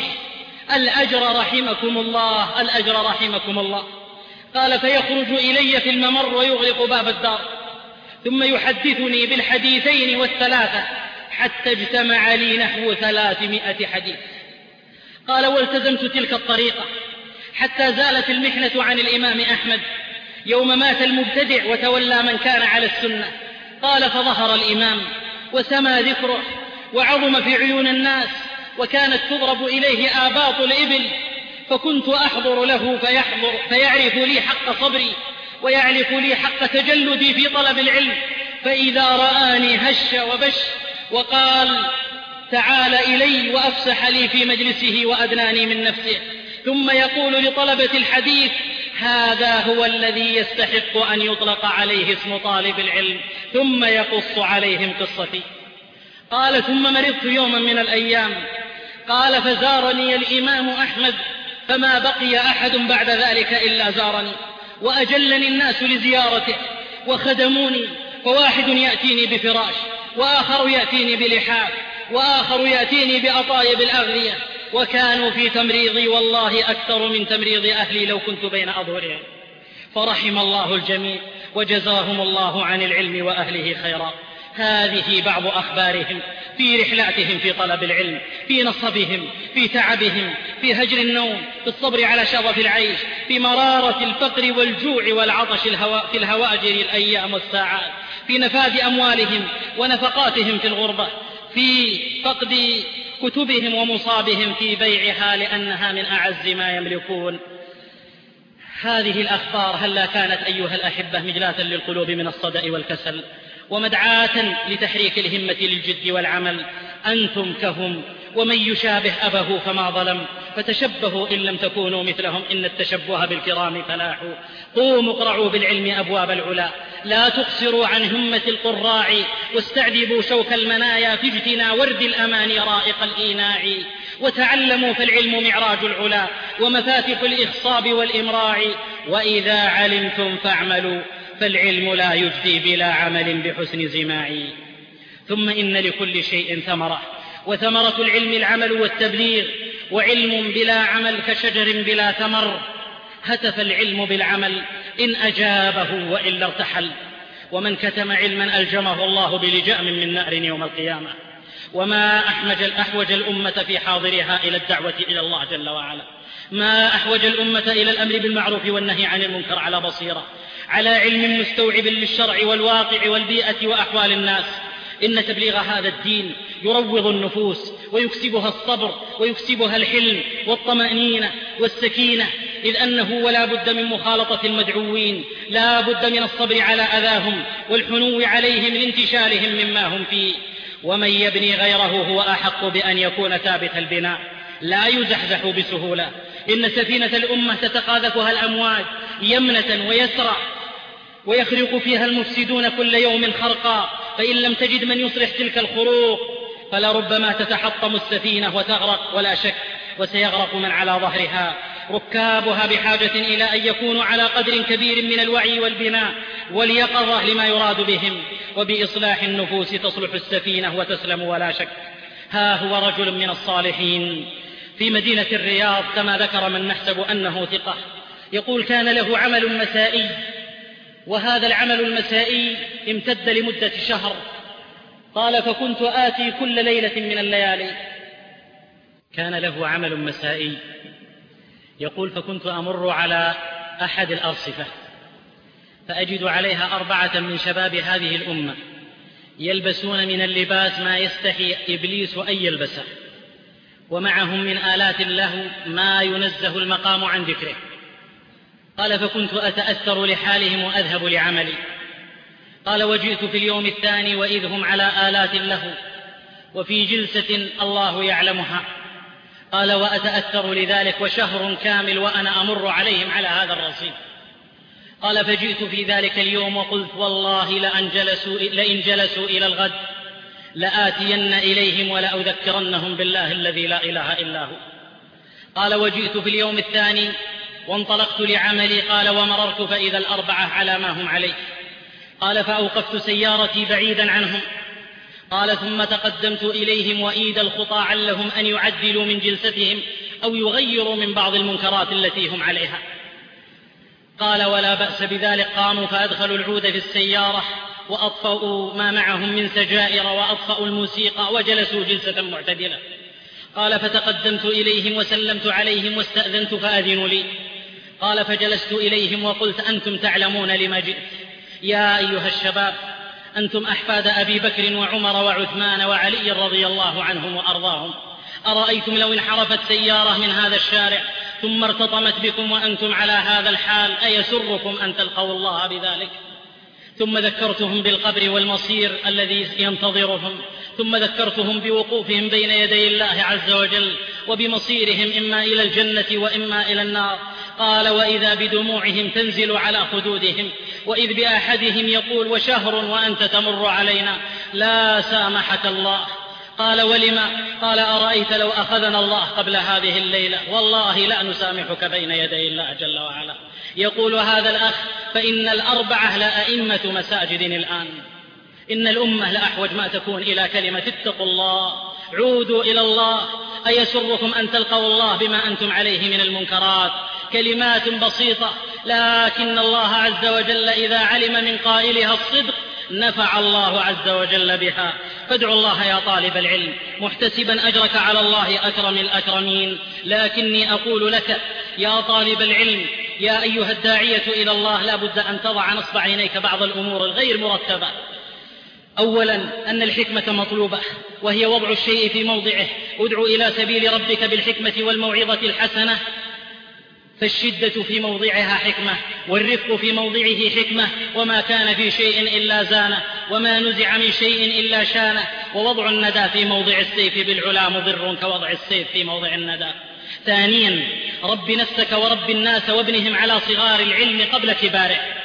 B: الأجر رحمكم الله، الأجر رحمكم الله. قال: فيخرج إلي في الممر ويغلق باب الدار، ثم يحدثني بالحديثين والثلاثة حتى اجتمع لي نحو 300 حديث. قال: والتزمت تلك الطريقة حتى زالت المحنة عن الإمام أحمد يوم مات المبتدع وتولى من كان على السنة. قال: فظهر الإمام وسمى ذكره وعظم في عيون الناس، وكانت تضرب إليه آباط الإبل، فكنت أحضر له فيعرف لي حق صبري ويعرف لي حق تجلدي في طلب العلم، فإذا رآني هش وبش وقال: تعال إلي، وأفسح لي في مجلسه وأدناني من نفسه، ثم يقول لطلبة الحديث: هذا هو الذي يستحق أن يطلق عليه اسم طالب العلم، ثم يقص عليهم قصتي. قال: ثم مرضت يوما من الأيام. قال: فزارني الإمام أحمد، فما بقي أحد بعد ذلك إلا زارني، وأجلني الناس لزيارته وخدموني، فواحد يأتيني بفراش، وآخر يأتيني بلحاف، وآخر يأتيني بأطايب الأغذية، وكانوا في تمريضي والله أكثر من تمريض أهلي لو كنت بين أظهرهم. فرحم الله الجميع وجزاهم الله عن العلم وأهله خيرا. هذه بعض أخبارهم في رحلاتهم في طلب العلم، في نصبهم، في تعبهم، في هجر النوم، في الصبر على شظف العيش، في مرارة الفقر والجوع والعطش في الهواجر الأيام والساعات، في نفاذ أموالهم ونفقاتهم في الغربة، في فقد كتبهم ومصابهم في بيعها لأنها من أعز ما يملكون. هذه الأخبار هلا كانت أيها الأحبة مجلاة للقلوب من الصدأ والكسل، ومدعاة لتحريك الهمة للجد والعمل. أنتم كهم، ومن يشابه أبه فما ظلم، فتشبهوا إن لم تكونوا مثلهم، إن التشبه بالكرام فلاح. قوموا اقرعوا بالعلم أبواب العلا، لا تقصروا عن همة القراع واستعذبوا شوك المنايا في اجتنا ورد الأماني رائق الإيناع وتعلموا فالعلم معراج العلا ومفاتح الإخصاب والإمراع وإذا علمتم فاعملوا فالعلم لا يجدي بلا عمل بحسن زماع ثم إن لكل شيء ثمرة وثمرة العلم العمل والتبليغ وعلم بلا عمل كشجر بلا ثمر هتف العلم بالعمل إن أجابه وإلا ارتحل ومن كتم علما ألجمه الله بلجام من نار يوم القيامة وما أحوج الأمة في حاضرها إلى الدعوة إلى الله جل وعلا ما أحوج الأمة إلى الأمر بالمعروف والنهي عن المنكر على بصيرة على علم مستوعب للشرع والواقع والبيئة وأحوال الناس إن تبليغ هذا الدين يروض النفوس ويكسبها الصبر ويكسبها الحلم والطمأنينة والسكينة إذ أنه ولا بد من مخالطة المدعوين لا بد من الصبر على أذاهم والحنو عليهم لانتشالهم مما هم فيه ومن يبني غيره هو أحق بأن يكون ثابت البناء لا يزحزح بسهولة إن سفينة الأمة تتقاذفها الأمواج يمنة ويسرع ويخرق فيها المفسدون كل يوم خرقا فإن لم تجد من يصلح تلك الخروق فلربما تتحطم السفينة وتغرق ولا شك وسيغرق من على ظهرها ركابها بحاجة إلى أن يكونوا على قدر كبير من الوعي والبناء واليقظة لما يراد بهم وبإصلاح النفوس تصلح السفينة وتسلم ولا شك ها هو رجل من الصالحين في مدينة الرياض كما ذكر من نحسب أنه ثقة يقول كان له عمل مسائي وهذا العمل المسائي امتد لمدة شهر قال فكنت آتي كل ليلة من الليالي كان له عمل مسائي يقول فكنت أمر على أحد الأرصفة فأجد عليها 4 من شباب هذه الأمة يلبسون من اللباس ما يستحي إبليس أن يلبسه ومعهم من آلات له ما ينزه المقام عن ذكره قال فكنت أتأثر لحالهم وأذهب لعملي قال وجئت في اليوم الثاني وإذ هم على آلات له وفي جلسة الله يعلمها قال وأتأثر لذلك وشهر كامل وأنا أمر عليهم على هذا الرصيف قال فجئت في ذلك اليوم وقلت والله لئن جلسوا إلى الغد لآتين إليهم ولأذكرنهم بالله الذي لا إله إلا هو قال وجئت في اليوم الثاني وانطلقت لعملي قال ومررت فإذا 4 على ما هم عليه قال فأوقفت سيارتي بعيدا عنهم قال ثم تقدمت إليهم وإيد الخطى علهم أن يعدلوا من جلستهم أو يغيروا من بعض المنكرات التي هم عليها قال ولا بأس بذلك قاموا فأدخلوا العود في السيارة وأطفأوا ما معهم من سجائر وأطفأوا الموسيقى وجلسوا جلسة معتدلة قال فتقدمت إليهم وسلمت عليهم واستأذنت فأذنوا لي قال فجلست إليهم وقلت أنتم تعلمون لما جئت يا أيها الشباب أنتم أحفاد أبي بكر وعمر وعثمان وعلي رضي الله عنهم وأرضاهم أرأيتم لو انحرفت سيارة من هذا الشارع ثم ارتطمت بكم وأنتم على هذا الحال أيسركم أن تلقوا الله بذلك ثم ذكرتهم بالقبر والمصير الذي ينتظرهم ثم ذكرتهم بوقوفهم بين يدي الله عز وجل وبمصيرهم إما إلى الجنة وإما إلى النار قال وإذا بدموعهم تنزل على خدودهم وإذ بأحدهم يقول وشهر وأنت تمر علينا لا سامحك الله قال ولما قال أرأيت لو أخذنا الله قبل هذه الليلة والله لا نسامحك بين يدي الله جل وعلا يقول هذا الأخ فإن 4 لأئمة مساجد الآن إن الأمة لأحوج ما تكون إلى كلمة اتقوا الله عودوا إلى الله أيسركم أن تلقوا الله بما أنتم عليه من المنكرات كلمات بسيطة لكن الله عز وجل إذا علم من قائلها الصدق نفع الله عز وجل بها فادعوا الله يا طالب العلم محتسبا أجرك على الله أكرم الأكرمين لكني أقول لك يا طالب العلم يا أيها الداعية إلى الله لا بد أن تضع نصب عينيك بعض الأمور الغير مرتبة أولا أن الحكمة مطلوبة وهي وضع الشيء في موضعه ادعو إلى سبيل ربك بالحكمة والموعظة الحسنة فالشدة في موضعها حكمة والرفق في موضعه حكمة وما كان في شيء إلا زانه وما نزع من شيء إلا شانه ووضع الندى في موضع السيف بالعلا مضر كوضع السيف في موضع الندى ثانيا رب نفسك ورب الناس وابنهم على صغار العلم قبل كباره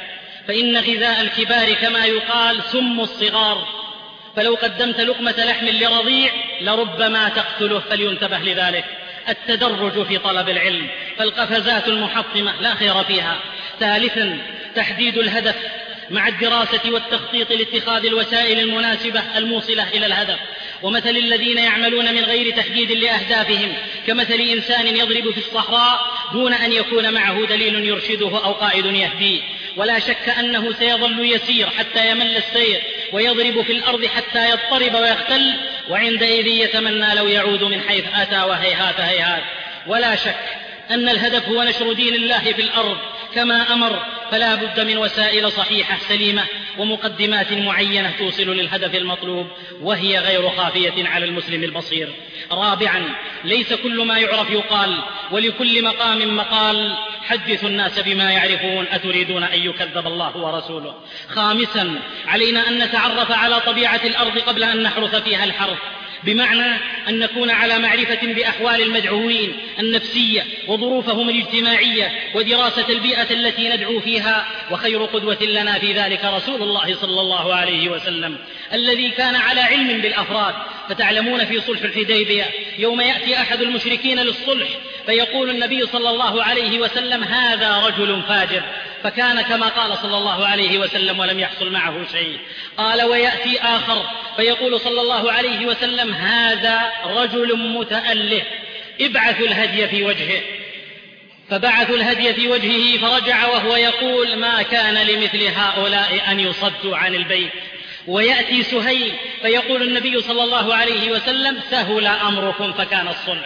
B: فإن غذاء الكبار كما يقال سم الصغار، فلو قدمت لقمة لحم لرضيع لربما تقتله، فلينتبه لذلك. التدرج في طلب العلم، فالقفزات المحطمة لا خير فيها. ثالثا تحديد الهدف مع الدراسة والتخطيط لاتخاذ الوسائل المناسبة الموصلة إلى الهدف. ومثل الذين يعملون من غير تحديد لأهدافهم كمثل إنسان يضرب في الصحراء دون أن يكون معه دليل يرشده أو قائد يهديه، ولا شك أنه سيظل يسير حتى يمل السير ويضرب في الأرض حتى يضطرب ويختل، وعندئذ يتمنى لو يعود من حيث أتى وهيهات هيهات. ولا شك أن الهدف هو نشر دين الله في الأرض كما أمر، فلا بد من وسائل صحيحة سليمة ومقدمات معينة توصل للهدف المطلوب، وهي غير خافية على المسلم البصير. رابعا ليس كل ما يعرف يقال، ولكل مقام مقال. حدثوا الناس بما يعرفون، أتريدون أن يكذب الله ورسوله. خامسا علينا أن نتعرف على طبيعة الأرض قبل أن نحرث فيها الحرث، بمعنى أن نكون على معرفة بأحوال المدعوين النفسية وظروفهم الاجتماعية ودراسة البيئة التي ندعو فيها. وخير قدوة لنا في ذلك رسول الله صلى الله عليه وسلم الذي كان على علم بالأفراد. فتعلمون في صلح الحديبية يوم يأتي أحد المشركين للصلح فيقول النبي صلى الله عليه وسلم: هذا رجل فاجر، فكان كما قال صلى الله عليه وسلم ولم يحصل معه شيء. قال: ويأتي آخر فيقول صلى الله عليه وسلم: هذا رجل متأله، ابعثوا الهدي في وجهه. فبعثوا الهدي في وجهه فرجع وهو يقول: ما كان لمثل هؤلاء أن يصدوا عن البيت. ويأتي سهيل فيقول النبي صلى الله عليه وسلم: سهل أمركم، فكان الصلح.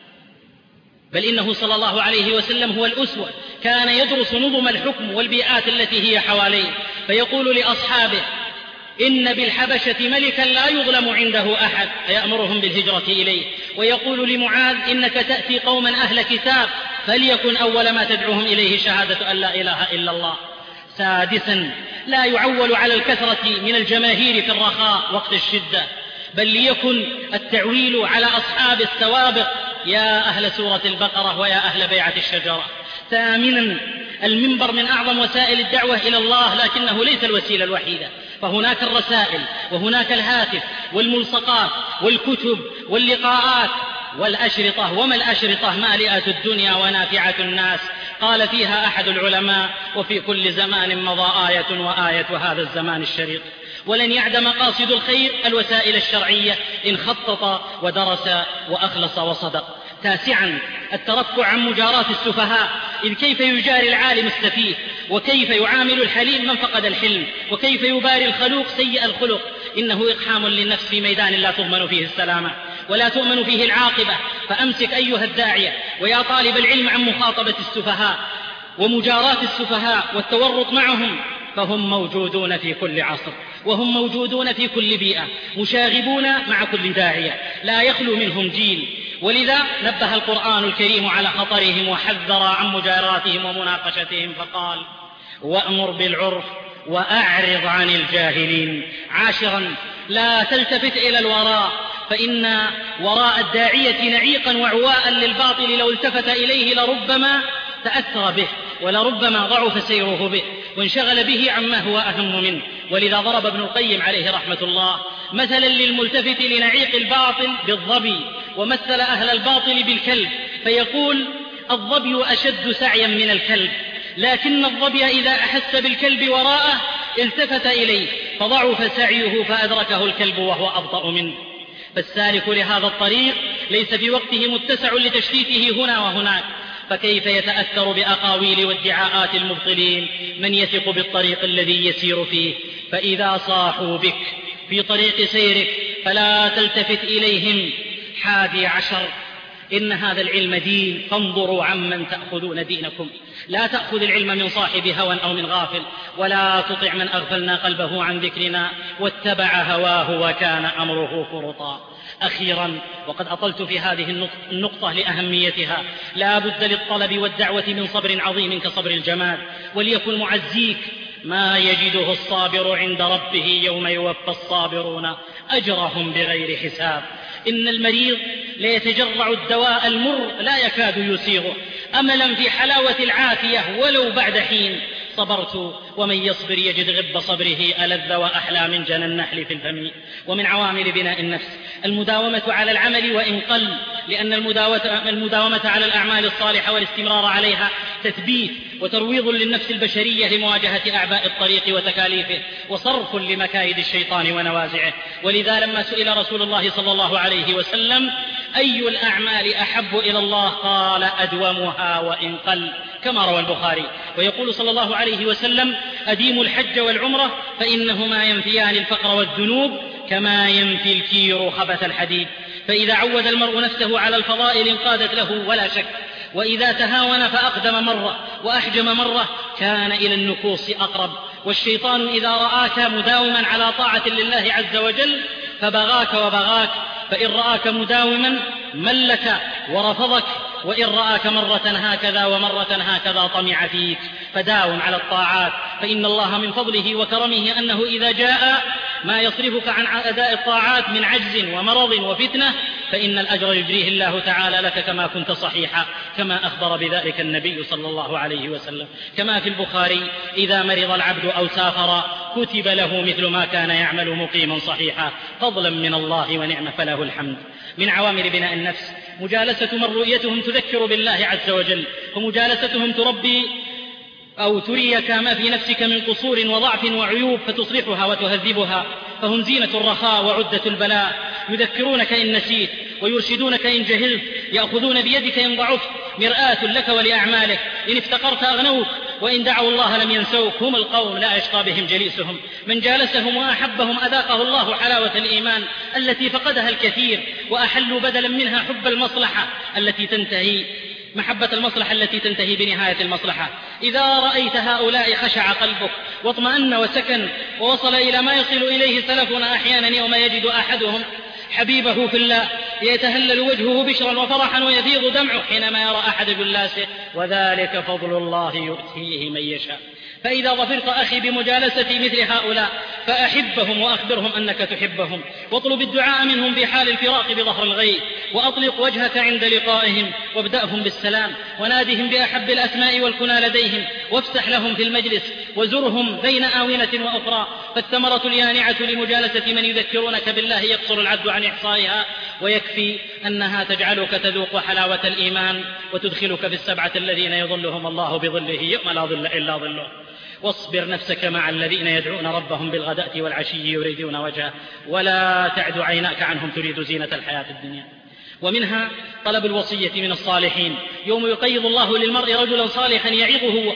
B: بل إنه صلى الله عليه وسلم هو الأسوة، كان يدرس نظم الحكم والبيئات التي هي حواليه، فيقول لأصحابه: إن بالحبشة ملكا لا يظلم عنده أحد، فيأمرهم بالهجرة إليه. ويقول لمعاذ: إنك تأتي قوما أهل كتاب، فليكن أول ما تدعوهم إليه شهادة أن لا إله إلا الله. سادسا لا يعول على الكثرة من الجماهير في الرخاء وقت الشدة، بل ليكن التعويل على أصحاب السوابق، يا أهل سورة البقرة ويا أهل بيعة الشجرة. ثامنا المنبر من أعظم وسائل الدعوة إلى الله، لكنه ليس الوسيلة الوحيدة، فهناك الرسائل وهناك الهاتف والملصقات والكتب واللقاءات والأشرطة. وما الأشرطة؟ مالئة الدنيا ونافعة الناس. قال فيها أحد العلماء: وفي كل زمان مضى آية وآية هذا الزمان الشريط. ولن يعد مقاصد الخير الوسائل الشرعية إن خطط ودرس وأخلص وصدق. تاسعا الترفع عن مجاراة السفهاء، إذ كيف يجاري العالم السفيه، وكيف يعامل الحليم من فقد الحلم، وكيف يباري الخلوق سيء الخلق. إنه إقحام للنفس في ميدان لا تضمن فيه السلامة ولا تؤمن فيه العاقبة. فأمسك أيها الداعية ويا طالب العلم عن مخاطبة السفهاء ومجاراة السفهاء والتورط معهم، فهم موجودون في كل عصر، وهم موجودون في كل بيئة، مشاغبون مع كل داعية، لا يخلو منهم جيل. ولذا نبه القرآن الكريم على خطرهم وحذر عن مجاراتهم ومناقشتهم، فقال: وأمر بالعرف وأعرض عن الجاهلين. عاشرا لا تلتفت إلى الوراء، فإن وراء الداعية نعيقا وعواء للباطل، لو التفت إليه لربما تأثر به، ولربما ضعف سيره به وانشغل به عما هو أهم منه. ولذا ضرب ابن القيم عليه رحمة الله مثلا للملتفت لنعيق الباطل بالظبي، ومثل أهل الباطل بالكلب، فيقول: الظبي أشد سعيا من الكلب، لكن الظبي إذا أحس بالكلب وراءه التفت إليه فضعف سعيه فأدركه الكلب وهو أبطأ منه. فالسالك لهذا الطريق ليس في وقته متسع لتشتيته هنا وهناك، فكيف يتأثر بأقاويل وادعاءات المبطلين من يثق بالطريق الذي يسير فيه؟ فإذا صاحوا بك في طريق سيرك فلا تلتفت إليهم. 11 إن هذا العلم دين، فانظروا عمن تأخذون دينكم. لا تأخذ العلم من صاحب هوى أو من غافل، ولا تطع من أغفلنا قلبه عن ذكرنا واتبع هواه وكان أمره فرطا. أخيرا وقد أطلت في هذه النقطة لأهميتها، لا بد للطلب والدعوة من صبر عظيم كصبر الجماد، وليكن معزيك ما يجده الصابر عند ربه يوم يوفى الصابرون أجرهم بغير حساب. إن المريض ليتجرع الدواء المر لا يكاد يسيغه أملا في حلاوة العافية ولو بعد حين. صبرت ومن يصبر يجد غب صبره ألذ وأحلى من جنى النحل في الفم. ومن عوامل بناء النفس المداومة على العمل وإن قل، لأن المداومة على الأعمال الصالحة والاستمرار عليها تثبيت وترويض للنفس البشرية لمواجهة أعباء الطريق وتكاليفه، وصرف لمكايد الشيطان ونوازعه. ولذا لما سئل رسول الله صلى الله عليه وسلم أي الأعمال أحب إلى الله قال أدومها وإن قل، كما روى البخاري. ويقول صلى الله عليه وسلم أديموا الحج والعمرة فإنهما ينفيان الفقر والذنوب كما ينفي الكير خبث الحديد. فإذا عود المرء نفسه على الفضائل انقادت له ولا شك، وإذا تهاون فأقدم مرة وأحجم مرة كان إلى النكوص أقرب. والشيطان إذا رآك مداوما على طاعة لله عز وجل فبغاك وبغاك، فإن رآك مداوما ملك ورفضك، وإن رآك مرة هكذا ومرة هكذا طمع فيك. فداوم على الطاعات، فإن الله من فضله وكرمه أنه إذا جاء ما يصرفك عن أداء الطاعات من عجز ومرض وفتنة فإن الأجر يجريه الله تعالى لك كما كنت صحيحا، كما أخبر بذلك النبي صلى الله عليه وسلم، كما في البخاري إذا مرض العبد أو سافر كتب له مثل ما كان يعمل مقيما صحيحا، فضلا من الله ونعمة فله الحمد. من عوامل بناء النفس مجالسة من رؤيتهم تذكر بالله عز وجل، فمجالستهم تربي أو تريك ما في نفسك من قصور وضعف وعيوب فتصلحها وتهذبها، فهم زينة الرخاء وعدة البلاء، يذكرونك إن نسيت ويرشدونك إن جهلت، يأخذون بيدك إن ضعفت، مرآة لك ولأعمالك، إن افتقرت أغنوك وإن دعوا الله لم ينسوك. هم القوم لا يشقى بهم جليسهم، من جالسهم وأحبهم أذاقه الله حلاوة الإيمان التي فقدها الكثير، وأحلوا بدلا منها حب المصلحة التي تنتهي محبة المصلحة التي تنتهي بنهاية المصلحة. إذا رأيت هؤلاء خشع قلبك واطمأن وسكن، ووصل إلى ما يصل إليه سلفنا أحيانا يوم يجد أحدهم حبيبه في الله يتهلل وجهه بشرا وفرحا ويفيض دمعه حينما يرى أحد جلاسه، وذلك فضل الله يؤتيه من يشاء. فإذا ظفرت أخي بمجالسة مثل هؤلاء فأحبهم وأخبرهم أنك تحبهم، واطلب الدعاء منهم في حال الفراق بظهر الغيب، وأطلق وجهك عند لقائهم، وابدأهم بالسلام، ونادهم بأحب الأسماء والكنى لديهم، وافسح لهم في المجلس، وزرهم بين آونة وأخرى. فالثمرة اليانعة لمجالسة من يذكرونك بالله يقصر العد عن إحصائها، ويكفي أنها تجعلك تذوق حلاوة الإيمان وتدخلك في السبعة الذين يظلهم الله بظله يوم لا ظل إلا ظله. واصبر نفسك مع الذين يدعون ربهم بالغداة والعشي يريدون وجهه، ولا تعد عيناك عنهم تريد زينة الحياة الدنيا. ومنها طلب الوصية من الصالحين، يوم يقيض الله للمرء رجلا صالحا يعظه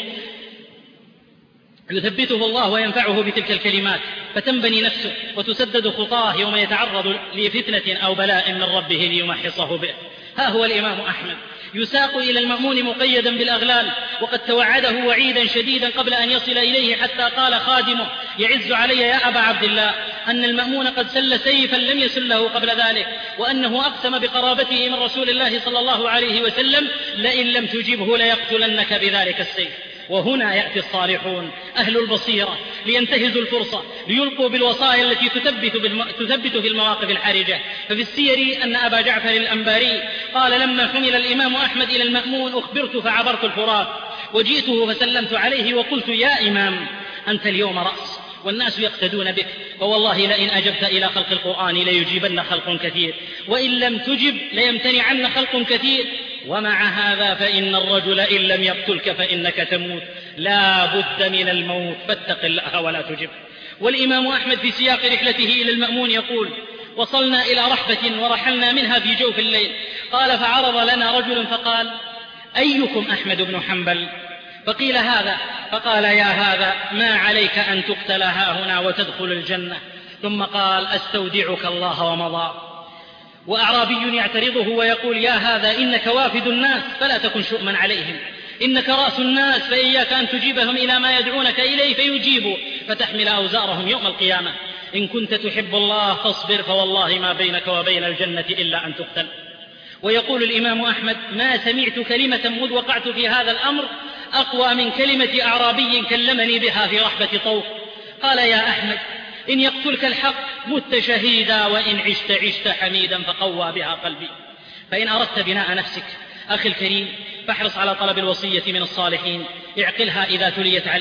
B: يثبته الله وينفعه بتلك الكلمات، فتنبني نفسه وتسدد خطاه يوم يتعرض لفتنة أو بلاء من ربه ليمحصه به. ها هو الإمام أحمد يساق إلى المأمون مقيدا بالأغلال، وقد توعده وعيدا شديدا قبل أن يصل إليه، حتى قال خادمه يعز علي يا أبا عبد الله أن المأمون قد سل سيفا لم يسله قبل ذلك، وأنه أقسم بقرابته من رسول الله صلى الله عليه وسلم لئن لم تجبه ليقتلنك بذلك السيف. وهنا يأتي الصالحون أهل البصيرة لينتهزوا الفرصة ليلقوا بالوصايا التي تثبت في المواقف الحرجة. ففي السير أن أبا جعفر الأنباري قال لما حمل الإمام أحمد إلى المأمون أخبرت فعبرت الفرات، وجئته فسلمت عليه وقلت يا إمام أنت اليوم رأس والناس يقتدون بك، فوالله لئن أجبت إلى خلق القرآن ليجيبن خلق كثير، وإن لم تجب ليمتنعن خلق كثير، ومع هذا فإن الرجل إن لم يقتلك فإنك تموت، لا بد من الموت فاتق الله ولا تجب. والإمام أحمد في سياق رحلته إلى المأمون يقول وصلنا إلى رحبة ورحلنا منها في جوف الليل، قال فعرض لنا رجل فقال أيكم أحمد بن حنبل؟ فقيل هذا، فقال يا هذا ما عليك أن تقتل هاهنا وتدخل الجنة، ثم قال أستودعك الله ومضى. وأعرابي يعترضه ويقول يا هذا إنك وافد الناس فلا تكن شؤما عليهم، إنك رأس الناس فإياك أن تجيبهم إلى ما يدعونك إليه فيجيبوا فتحمل أوزارهم يوم القيامة. إن كنت تحب الله فاصبر فوالله ما بينك وبين الجنة إلا أن تقتل. ويقول الإمام أحمد ما سمعت كلمة مذ وقعت في هذا الأمر أقوى من كلمة أعرابي كلمني بها في رحبة طوق. قال يا أحمد إن يقتلك الحق مت شهيدا، وإن عشت حميدا فقوى بها قلبي. فإن أردت بناء نفسك أخي الكريم فاحرص على طلب الوصية من الصالحين، اعقلها إذا تليت عليك،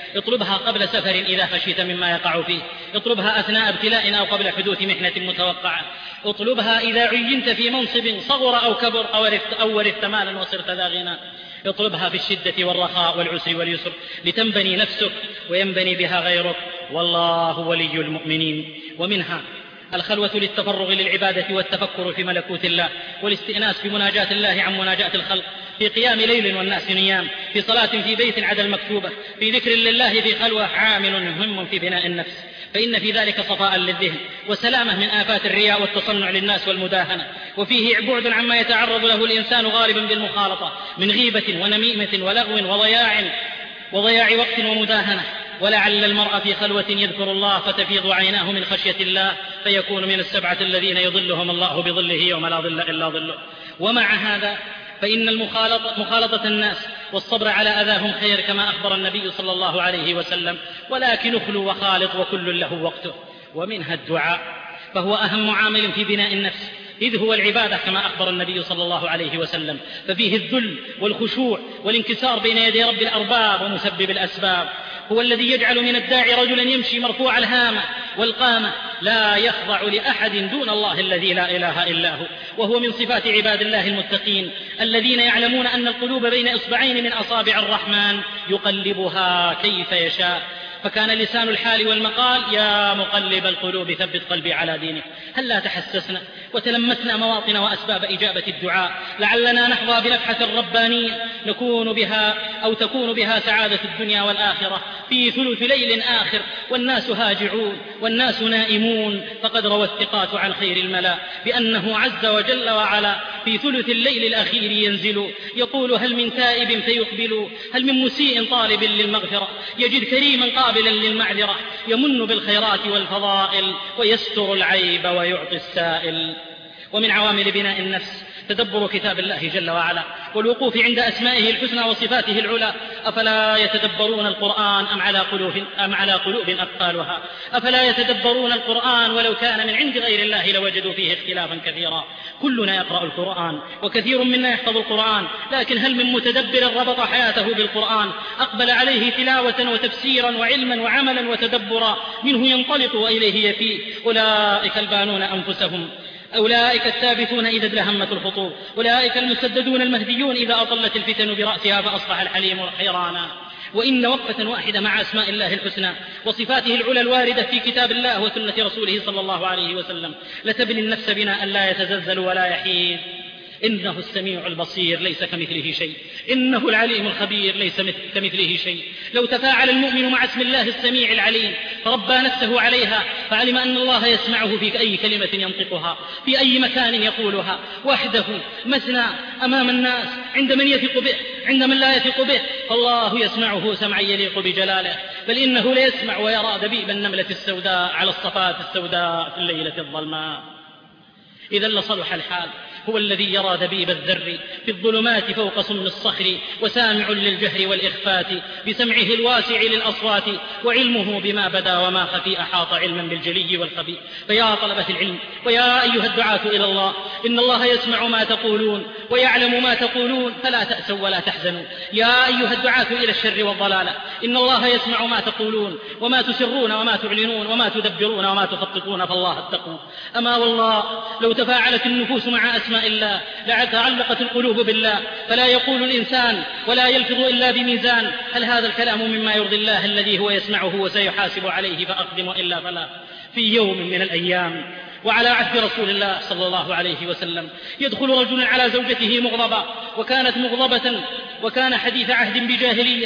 B: اطلبها قبل سفر إذا خشيت مما يقع فيه، اطلبها أثناء ابتلاء أو قبل حدوث محنة متوقعة، اطلبها إذا عينت في منصب صغر أو كبر أو ورثت مالا وصرت ذا غنى، اطلبها في الشدة والرخاء والعسر واليسر لتنبني نفسك وينبني بها غيرك، والله ولي المؤمنين. ومنها الخلوة للتفرغ للعبادة والتفكر في ملكوت الله، والاستئناس بمناجاة الله عن مناجاة الخلق، في قيام ليل والناس نيام، في صلاة في بيت عدا المكتوبة، في ذكر لله في خلوة، عامل مهم في بناء النفس، فإن في ذلك صفاء للذهن وسلامة من آفات الرياء والتصنع للناس والمداهنة، وفيه بعد عما يتعرض له الإنسان غالبا بالمخالطة من غيبة ونميمة ولغو وضياع وقت ومداهنة. ولعل المرء في خلوة يذكر الله فتفيض عيناه من خشية الله فيكون من السبعة الذين يظلهم الله بظله يوم لا ظل إلا ظله. ومع هذا فإن مخالطة الناس والصبر على أذاهم خير كما أخبر النبي صلى الله عليه وسلم، ولكن اخلو وخالط وكل له وقته. ومنها الدعاء، فهو أهم عامل في بناء النفس، إذ هو العبادة كما أخبر النبي صلى الله عليه وسلم، ففيه الذل والخشوع والانكسار بين يدي رب الأرباب ومسبب الأسباب. هو الذي يجعل من الداعي رجلا يمشي مرفوع الهامة والقامة لا يخضع لأحد دون الله الذي لا إله إلا هو. وهو من صفات عباد الله المتقين الذين يعلمون أن القلوب بين إصبعين من أصابع الرحمن يقلبها كيف يشاء. فكان لسان الحال والمقال يا مقلب القلوب ثبت قلبي على دينك. هل لا تحسسنا وتلمسنا مواطن وأسباب إجابة الدعاء لعلنا نحظى بنفحة ربانية تكون بها سعادة الدنيا والآخرة في ثلث ليل آخر والناس هاجعون والناس نائمون. فقد روى الثقات عن خير الملا بأنه عز وجل وعلا في ثلث الليل الأخير ينزل يقول هل من تائب فيقبل، هل من مسيء طالب للمغفرة يجد كريما قابلا للمعذرة، يمن بالخيرات والفضائل ويستر العيب ويعطي السائل. ومن عوامل بناء النفس تدبر كتاب الله جل وعلا والوقوف عند أسمائه الحسنى وصفاته العلى. أفلا يتدبرون القرآن أم على قلوب أقفالها؟ أفلا يتدبرون القرآن ولو كان من عند غير الله لوجدوا فيه اختلافا كثيرا. كلنا يقرأ القرآن وكثير منا يحفظ القرآن، لكن هل من متدبر ربط حياته بالقرآن أقبل عليه تلاوة وتفسيرا وعلما وعملا وتدبرا منه ينطلق وإليه يفيء؟ أولئك البانون أنفسهم، أولئك الثابتون إذا ادلهمت الخطوب، أولئك المسددون المهديون إذا أطلت الفتن برأسها فأصبح الحليم حيرانا. وإن وقفة واحدة مع أسماء الله الحسنى وصفاته العلى الواردة في كتاب الله وسنة رسوله صلى الله عليه وسلم لتبني النفس بناء لا يتزلزل ولا يحيد. إنه السميع البصير ليس كمثله شيء، إنه العليم الخبير ليس كمثله شيء. لو تفاعل المؤمن مع اسم الله السميع العليم فربى نفسه عليها فعلم أن الله يسمعه في أي كلمة ينطقها، في أي مكان يقولها، وحده مثنى أمام الناس، عند من يثق به، عند من لا يثق به، فالله يسمعه سمعا يليق بجلاله. بل إنه ليسمع ويرى دبيب النملة السوداء على الصفات السوداء في الليلة الظلماء. إذا لصلح الحال. هو الذي يرى دبيب الذر في الظلمات فوق سم الصخر، وسامع للجهر والإخفات بسمعه الواسع للأصوات، وعلمه بما بدا وما خفي أحاط علما بالجلي والخفي. فيا طلبة العلم ويا أيها الدعاة إلى الله، إن الله يسمع ما تقولون ويعلم ما تقولون، فلا تأسوا ولا تحزنوا. يا أيها الدعاة إلى الشر والضلالة، إن الله يسمع ما تقولون وما تسرون وما تعلنون وما تدبرون وما تخططون، فالله اتقوا. أما والله لو تفاعلت النفوس مع أسماء الله لتعلقت القلوب بالله، فلا يقول الإنسان ولا يلفظ إلا بميزان. هل هذا الكلام مما يرضي الله الذي هو يسمعه وسيحاسب عليه فأقدم إلا فلا؟ في يوم من الأيام وعلى عهد رسول الله صلى الله عليه وسلم يدخل رجل على زوجته مغضبا، وكانت مغضبة وكان حديث عهد بجاهلية،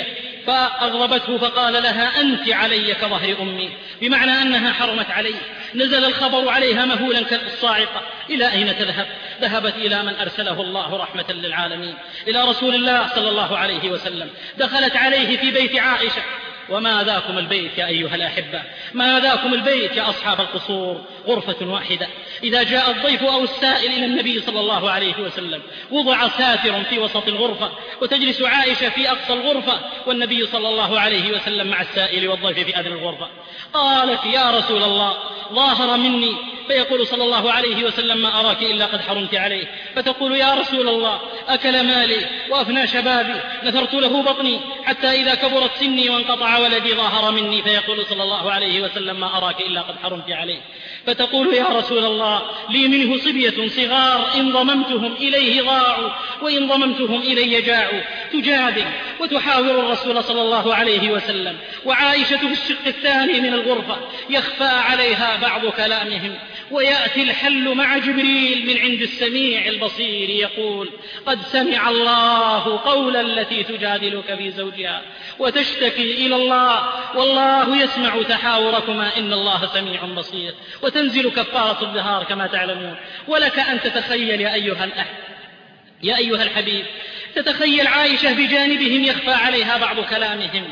B: فأغضبته فقال لها أنت علي كظهر أمي، بمعنى أنها حرمت عليه. نزل الخبر عليها مهولا كالصاعقة. إلى أين تذهب؟ ذهبت إلى من أرسله الله رحمة للعالمين، إلى رسول الله صلى الله عليه وسلم. دخلت عليه في بيت عائشة. وما ذاكم البيت يا أيها الأحبة، ما ذاكم البيت يا أصحاب القصور؟ غرفة واحدة. إذا جاء الضيف أو السائل إلى النبي صلى الله عليه وسلم وضع ساتر في وسط الغرفة، وتجلس عائشة في أقصى الغرفة، والنبي صلى الله عليه وسلم مع السائل والضيف في أدنى الغرفة. قالت يا رسول الله ظاهر مني فيقول صلى الله عليه وسلم: ما أراك إلا قد حرمت عليه. فتقول: يا رسول الله، أكل مالي وأفنى شبابي، نثرت له بطني حتى إذا كبرت سني وانقطع ولدي ظاهر مني. فيقول صلى الله عليه وسلم: ما أراك إلا قد حرمت عليه. فتقول: يا رسول الله، لي منه صبية صغار إن ضممتهم إليه ضاعوا وإن ضممتهم إلي جاعوا. تجادل وتحاور الرسول صلى الله عليه وسلم، وعائشة في الشق الثاني من الغرفة يخفى عليها بعض كلامهم، ويأتي الحل مع جبريل من عند السميع البصير يقول: قد سمع الله قول التي تجادلك في زوجها وتشتكي إلى الله والله يسمع تحاوركما إن الله سميع بصير. وتنزل كفارة الظهار كما تعلمون. ولك أن تتخيل يا أيها الحبيب، تتخيل عائشة بجانبهم يخفى عليها بعض كلامهم: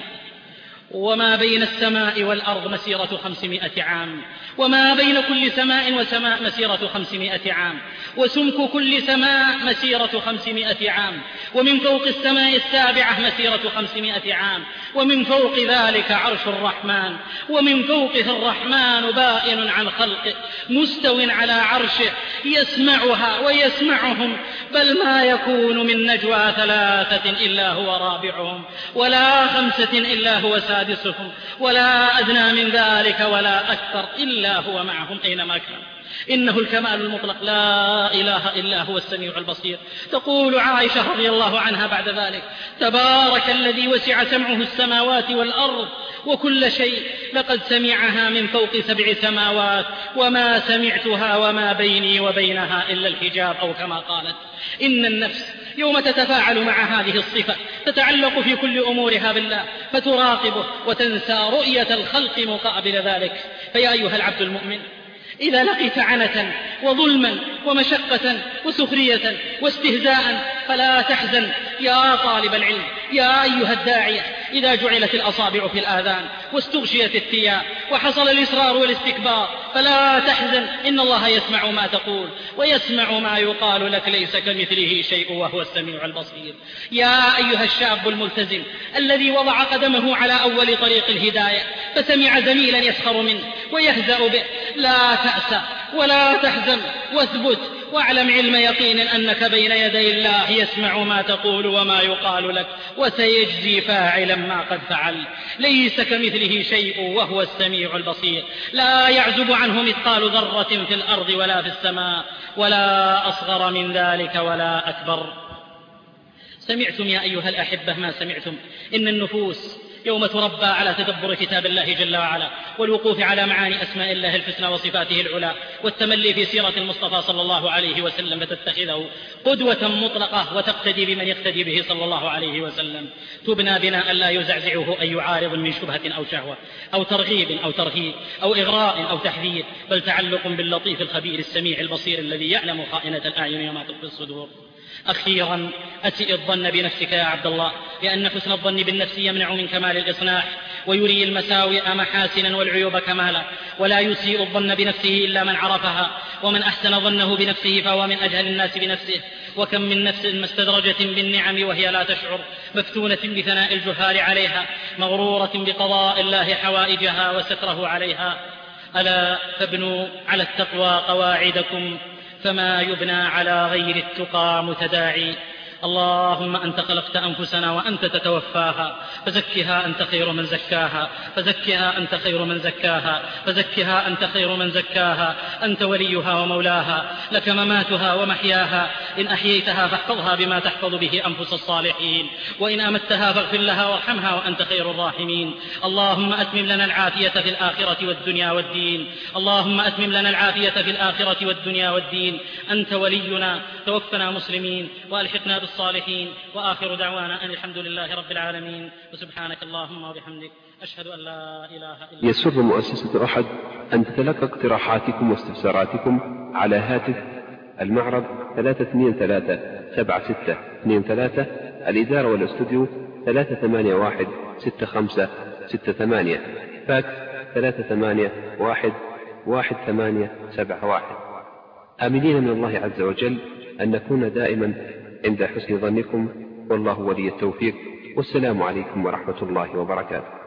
B: وما بين السماء والأرض مسيرة 500 عام، وما بين كل سماء وسماء مسيرة 500 عام، وسمك كل سماء مسيرة 500 عام، ومن فوق السماء السابعة مسيرة 500 عام، ومن فوق ذلك عرش الرحمن، ومن فوقه الرحمن بائن عن خلقه مستو على عرشه يسمعها ويسمعهم، بل ما يكون من نجوى 3 إلا هو رابعهم، ولا 5 إلا هو سادسهم، ولا أدنى من ذلك ولا أكثر إلا هو معهم أينما كان. إنه الكمال المطلق، لا إله إلا هو السميع البصير. تقول عائشة رضي الله عنها بعد ذلك: تبارك الذي وسع سمعه السماوات والأرض وكل شيء، لقد سمعها من فوق 7 سماوات وما سمعتها وما بيني وبينها إلا الحجاب، أو كما قالت. إن النفس يوم تتفاعل مع هذه الصفة تتعلق في كل أمورها بالله، فتراقبه وتنسى رؤية الخلق مقابل ذلك. فيا أيها العبد المؤمن، إذا لقيت عنة وظلما ومشقة وسخرية واستهزاء فلا تحزن يا طالب العلم، يا أيها الداعية. إذا جعلت الأصابع في الآذان واستغشيت الثياب وحصل الإصرار والاستكبار فلا تحزن، إن الله يسمع ما تقول ويسمع ما يقال لك، ليس كمثله شيء وهو السميع البصير. يا أيها الشاب الملتزم الذي وضع قدمه على أول طريق الهداية فسمع زميلا يسخر منه ويهزأ به، لا تأسى ولا تحزن، واثبت واعلم علم يقين أنك بين يدي الله يسمع ما تقول وما يقال لك، وسيجزي فاعلا ما قد فعل. ليس كمثله شيء وهو السميع البصير، لا يعزب عنه مثقال ذرة في الأرض ولا في السماء، ولا أصغر من ذلك ولا أكبر. سمعتم يا أيها الأحبة ما سمعتم. إن النفوس يوم تربى على تدبر كتاب الله جل وعلا، والوقوف على معاني أسماء الله الحسنى وصفاته العلى، والتملي في سيرة المصطفى صلى الله عليه وسلم، فتتخذه قدوة مطلقة وتقتدي بمن يقتدي به صلى الله عليه وسلم، تبنى بناء لا يزعزعه أي عارض من شبهة أو شهوة أو ترغيب أو ترهيب أو إغراء أو تحذير، بل تعلق باللطيف الخبير السميع البصير الذي يعلم خائنة الأعين وما تخفي الصدور. أخيرا، أسئ الظن بنفسك يا عبد الله، لأن حسن الظن بالنفس يمنع من كمال الإصلاح، ويري المساوئ محاسنا والعيوب كمالا، ولا يسيء الظن بنفسه إلا من عرفها، ومن أحسن ظنه بنفسه فهو من أجهل الناس بنفسه. وكم من نفس مستدرجة بالنعم وهي لا تشعر، مفتونة بثناء الجهال عليها، مغرورة بقضاء الله حوائجها وستره عليها. ألا فابنوا على التقوى قواعدكم، فما يبنى على غير التقى متداعي. اللهم أنت خلقت أنفسنا وأنت تتوفاها، فزكها أنت خير من زكاها، فزكها أنت خير من زكاها، فزكها أنت خير من زكاها، أنت وليها ومولاها، لك مماتها ومحياها، إن أحييتها فاحفظها بما تحفظ به أنفس الصالحين، وإن أمتها فاغفر لها وارحمها وأنت خير الراحمين. اللهم أتمم لنا العافية في الآخرة والدنيا والدين، اللهم أتمم لنا العافية في الآخرة والدنيا والدين، أنت ولينا، توفنا مسلمين وألحقنا الصالحين. وآخر دعوانا أن الحمد لله رب العالمين، وسبحانك اللهم وبحمدك، أشهد أن لا إله إلا أنت.
A: يسر مؤسسة أحد أن تتلقى اقتراحاتكم واستفساراتكم على هاتف المعرض 323-7623، الإدارة والاستوديو 381-6568، فاكس 381-1871. آملين من الله عز وجل أن نكون دائما عند حسن ظنكم، والله ولي التوفيق. والسلام عليكم ورحمة الله وبركاته.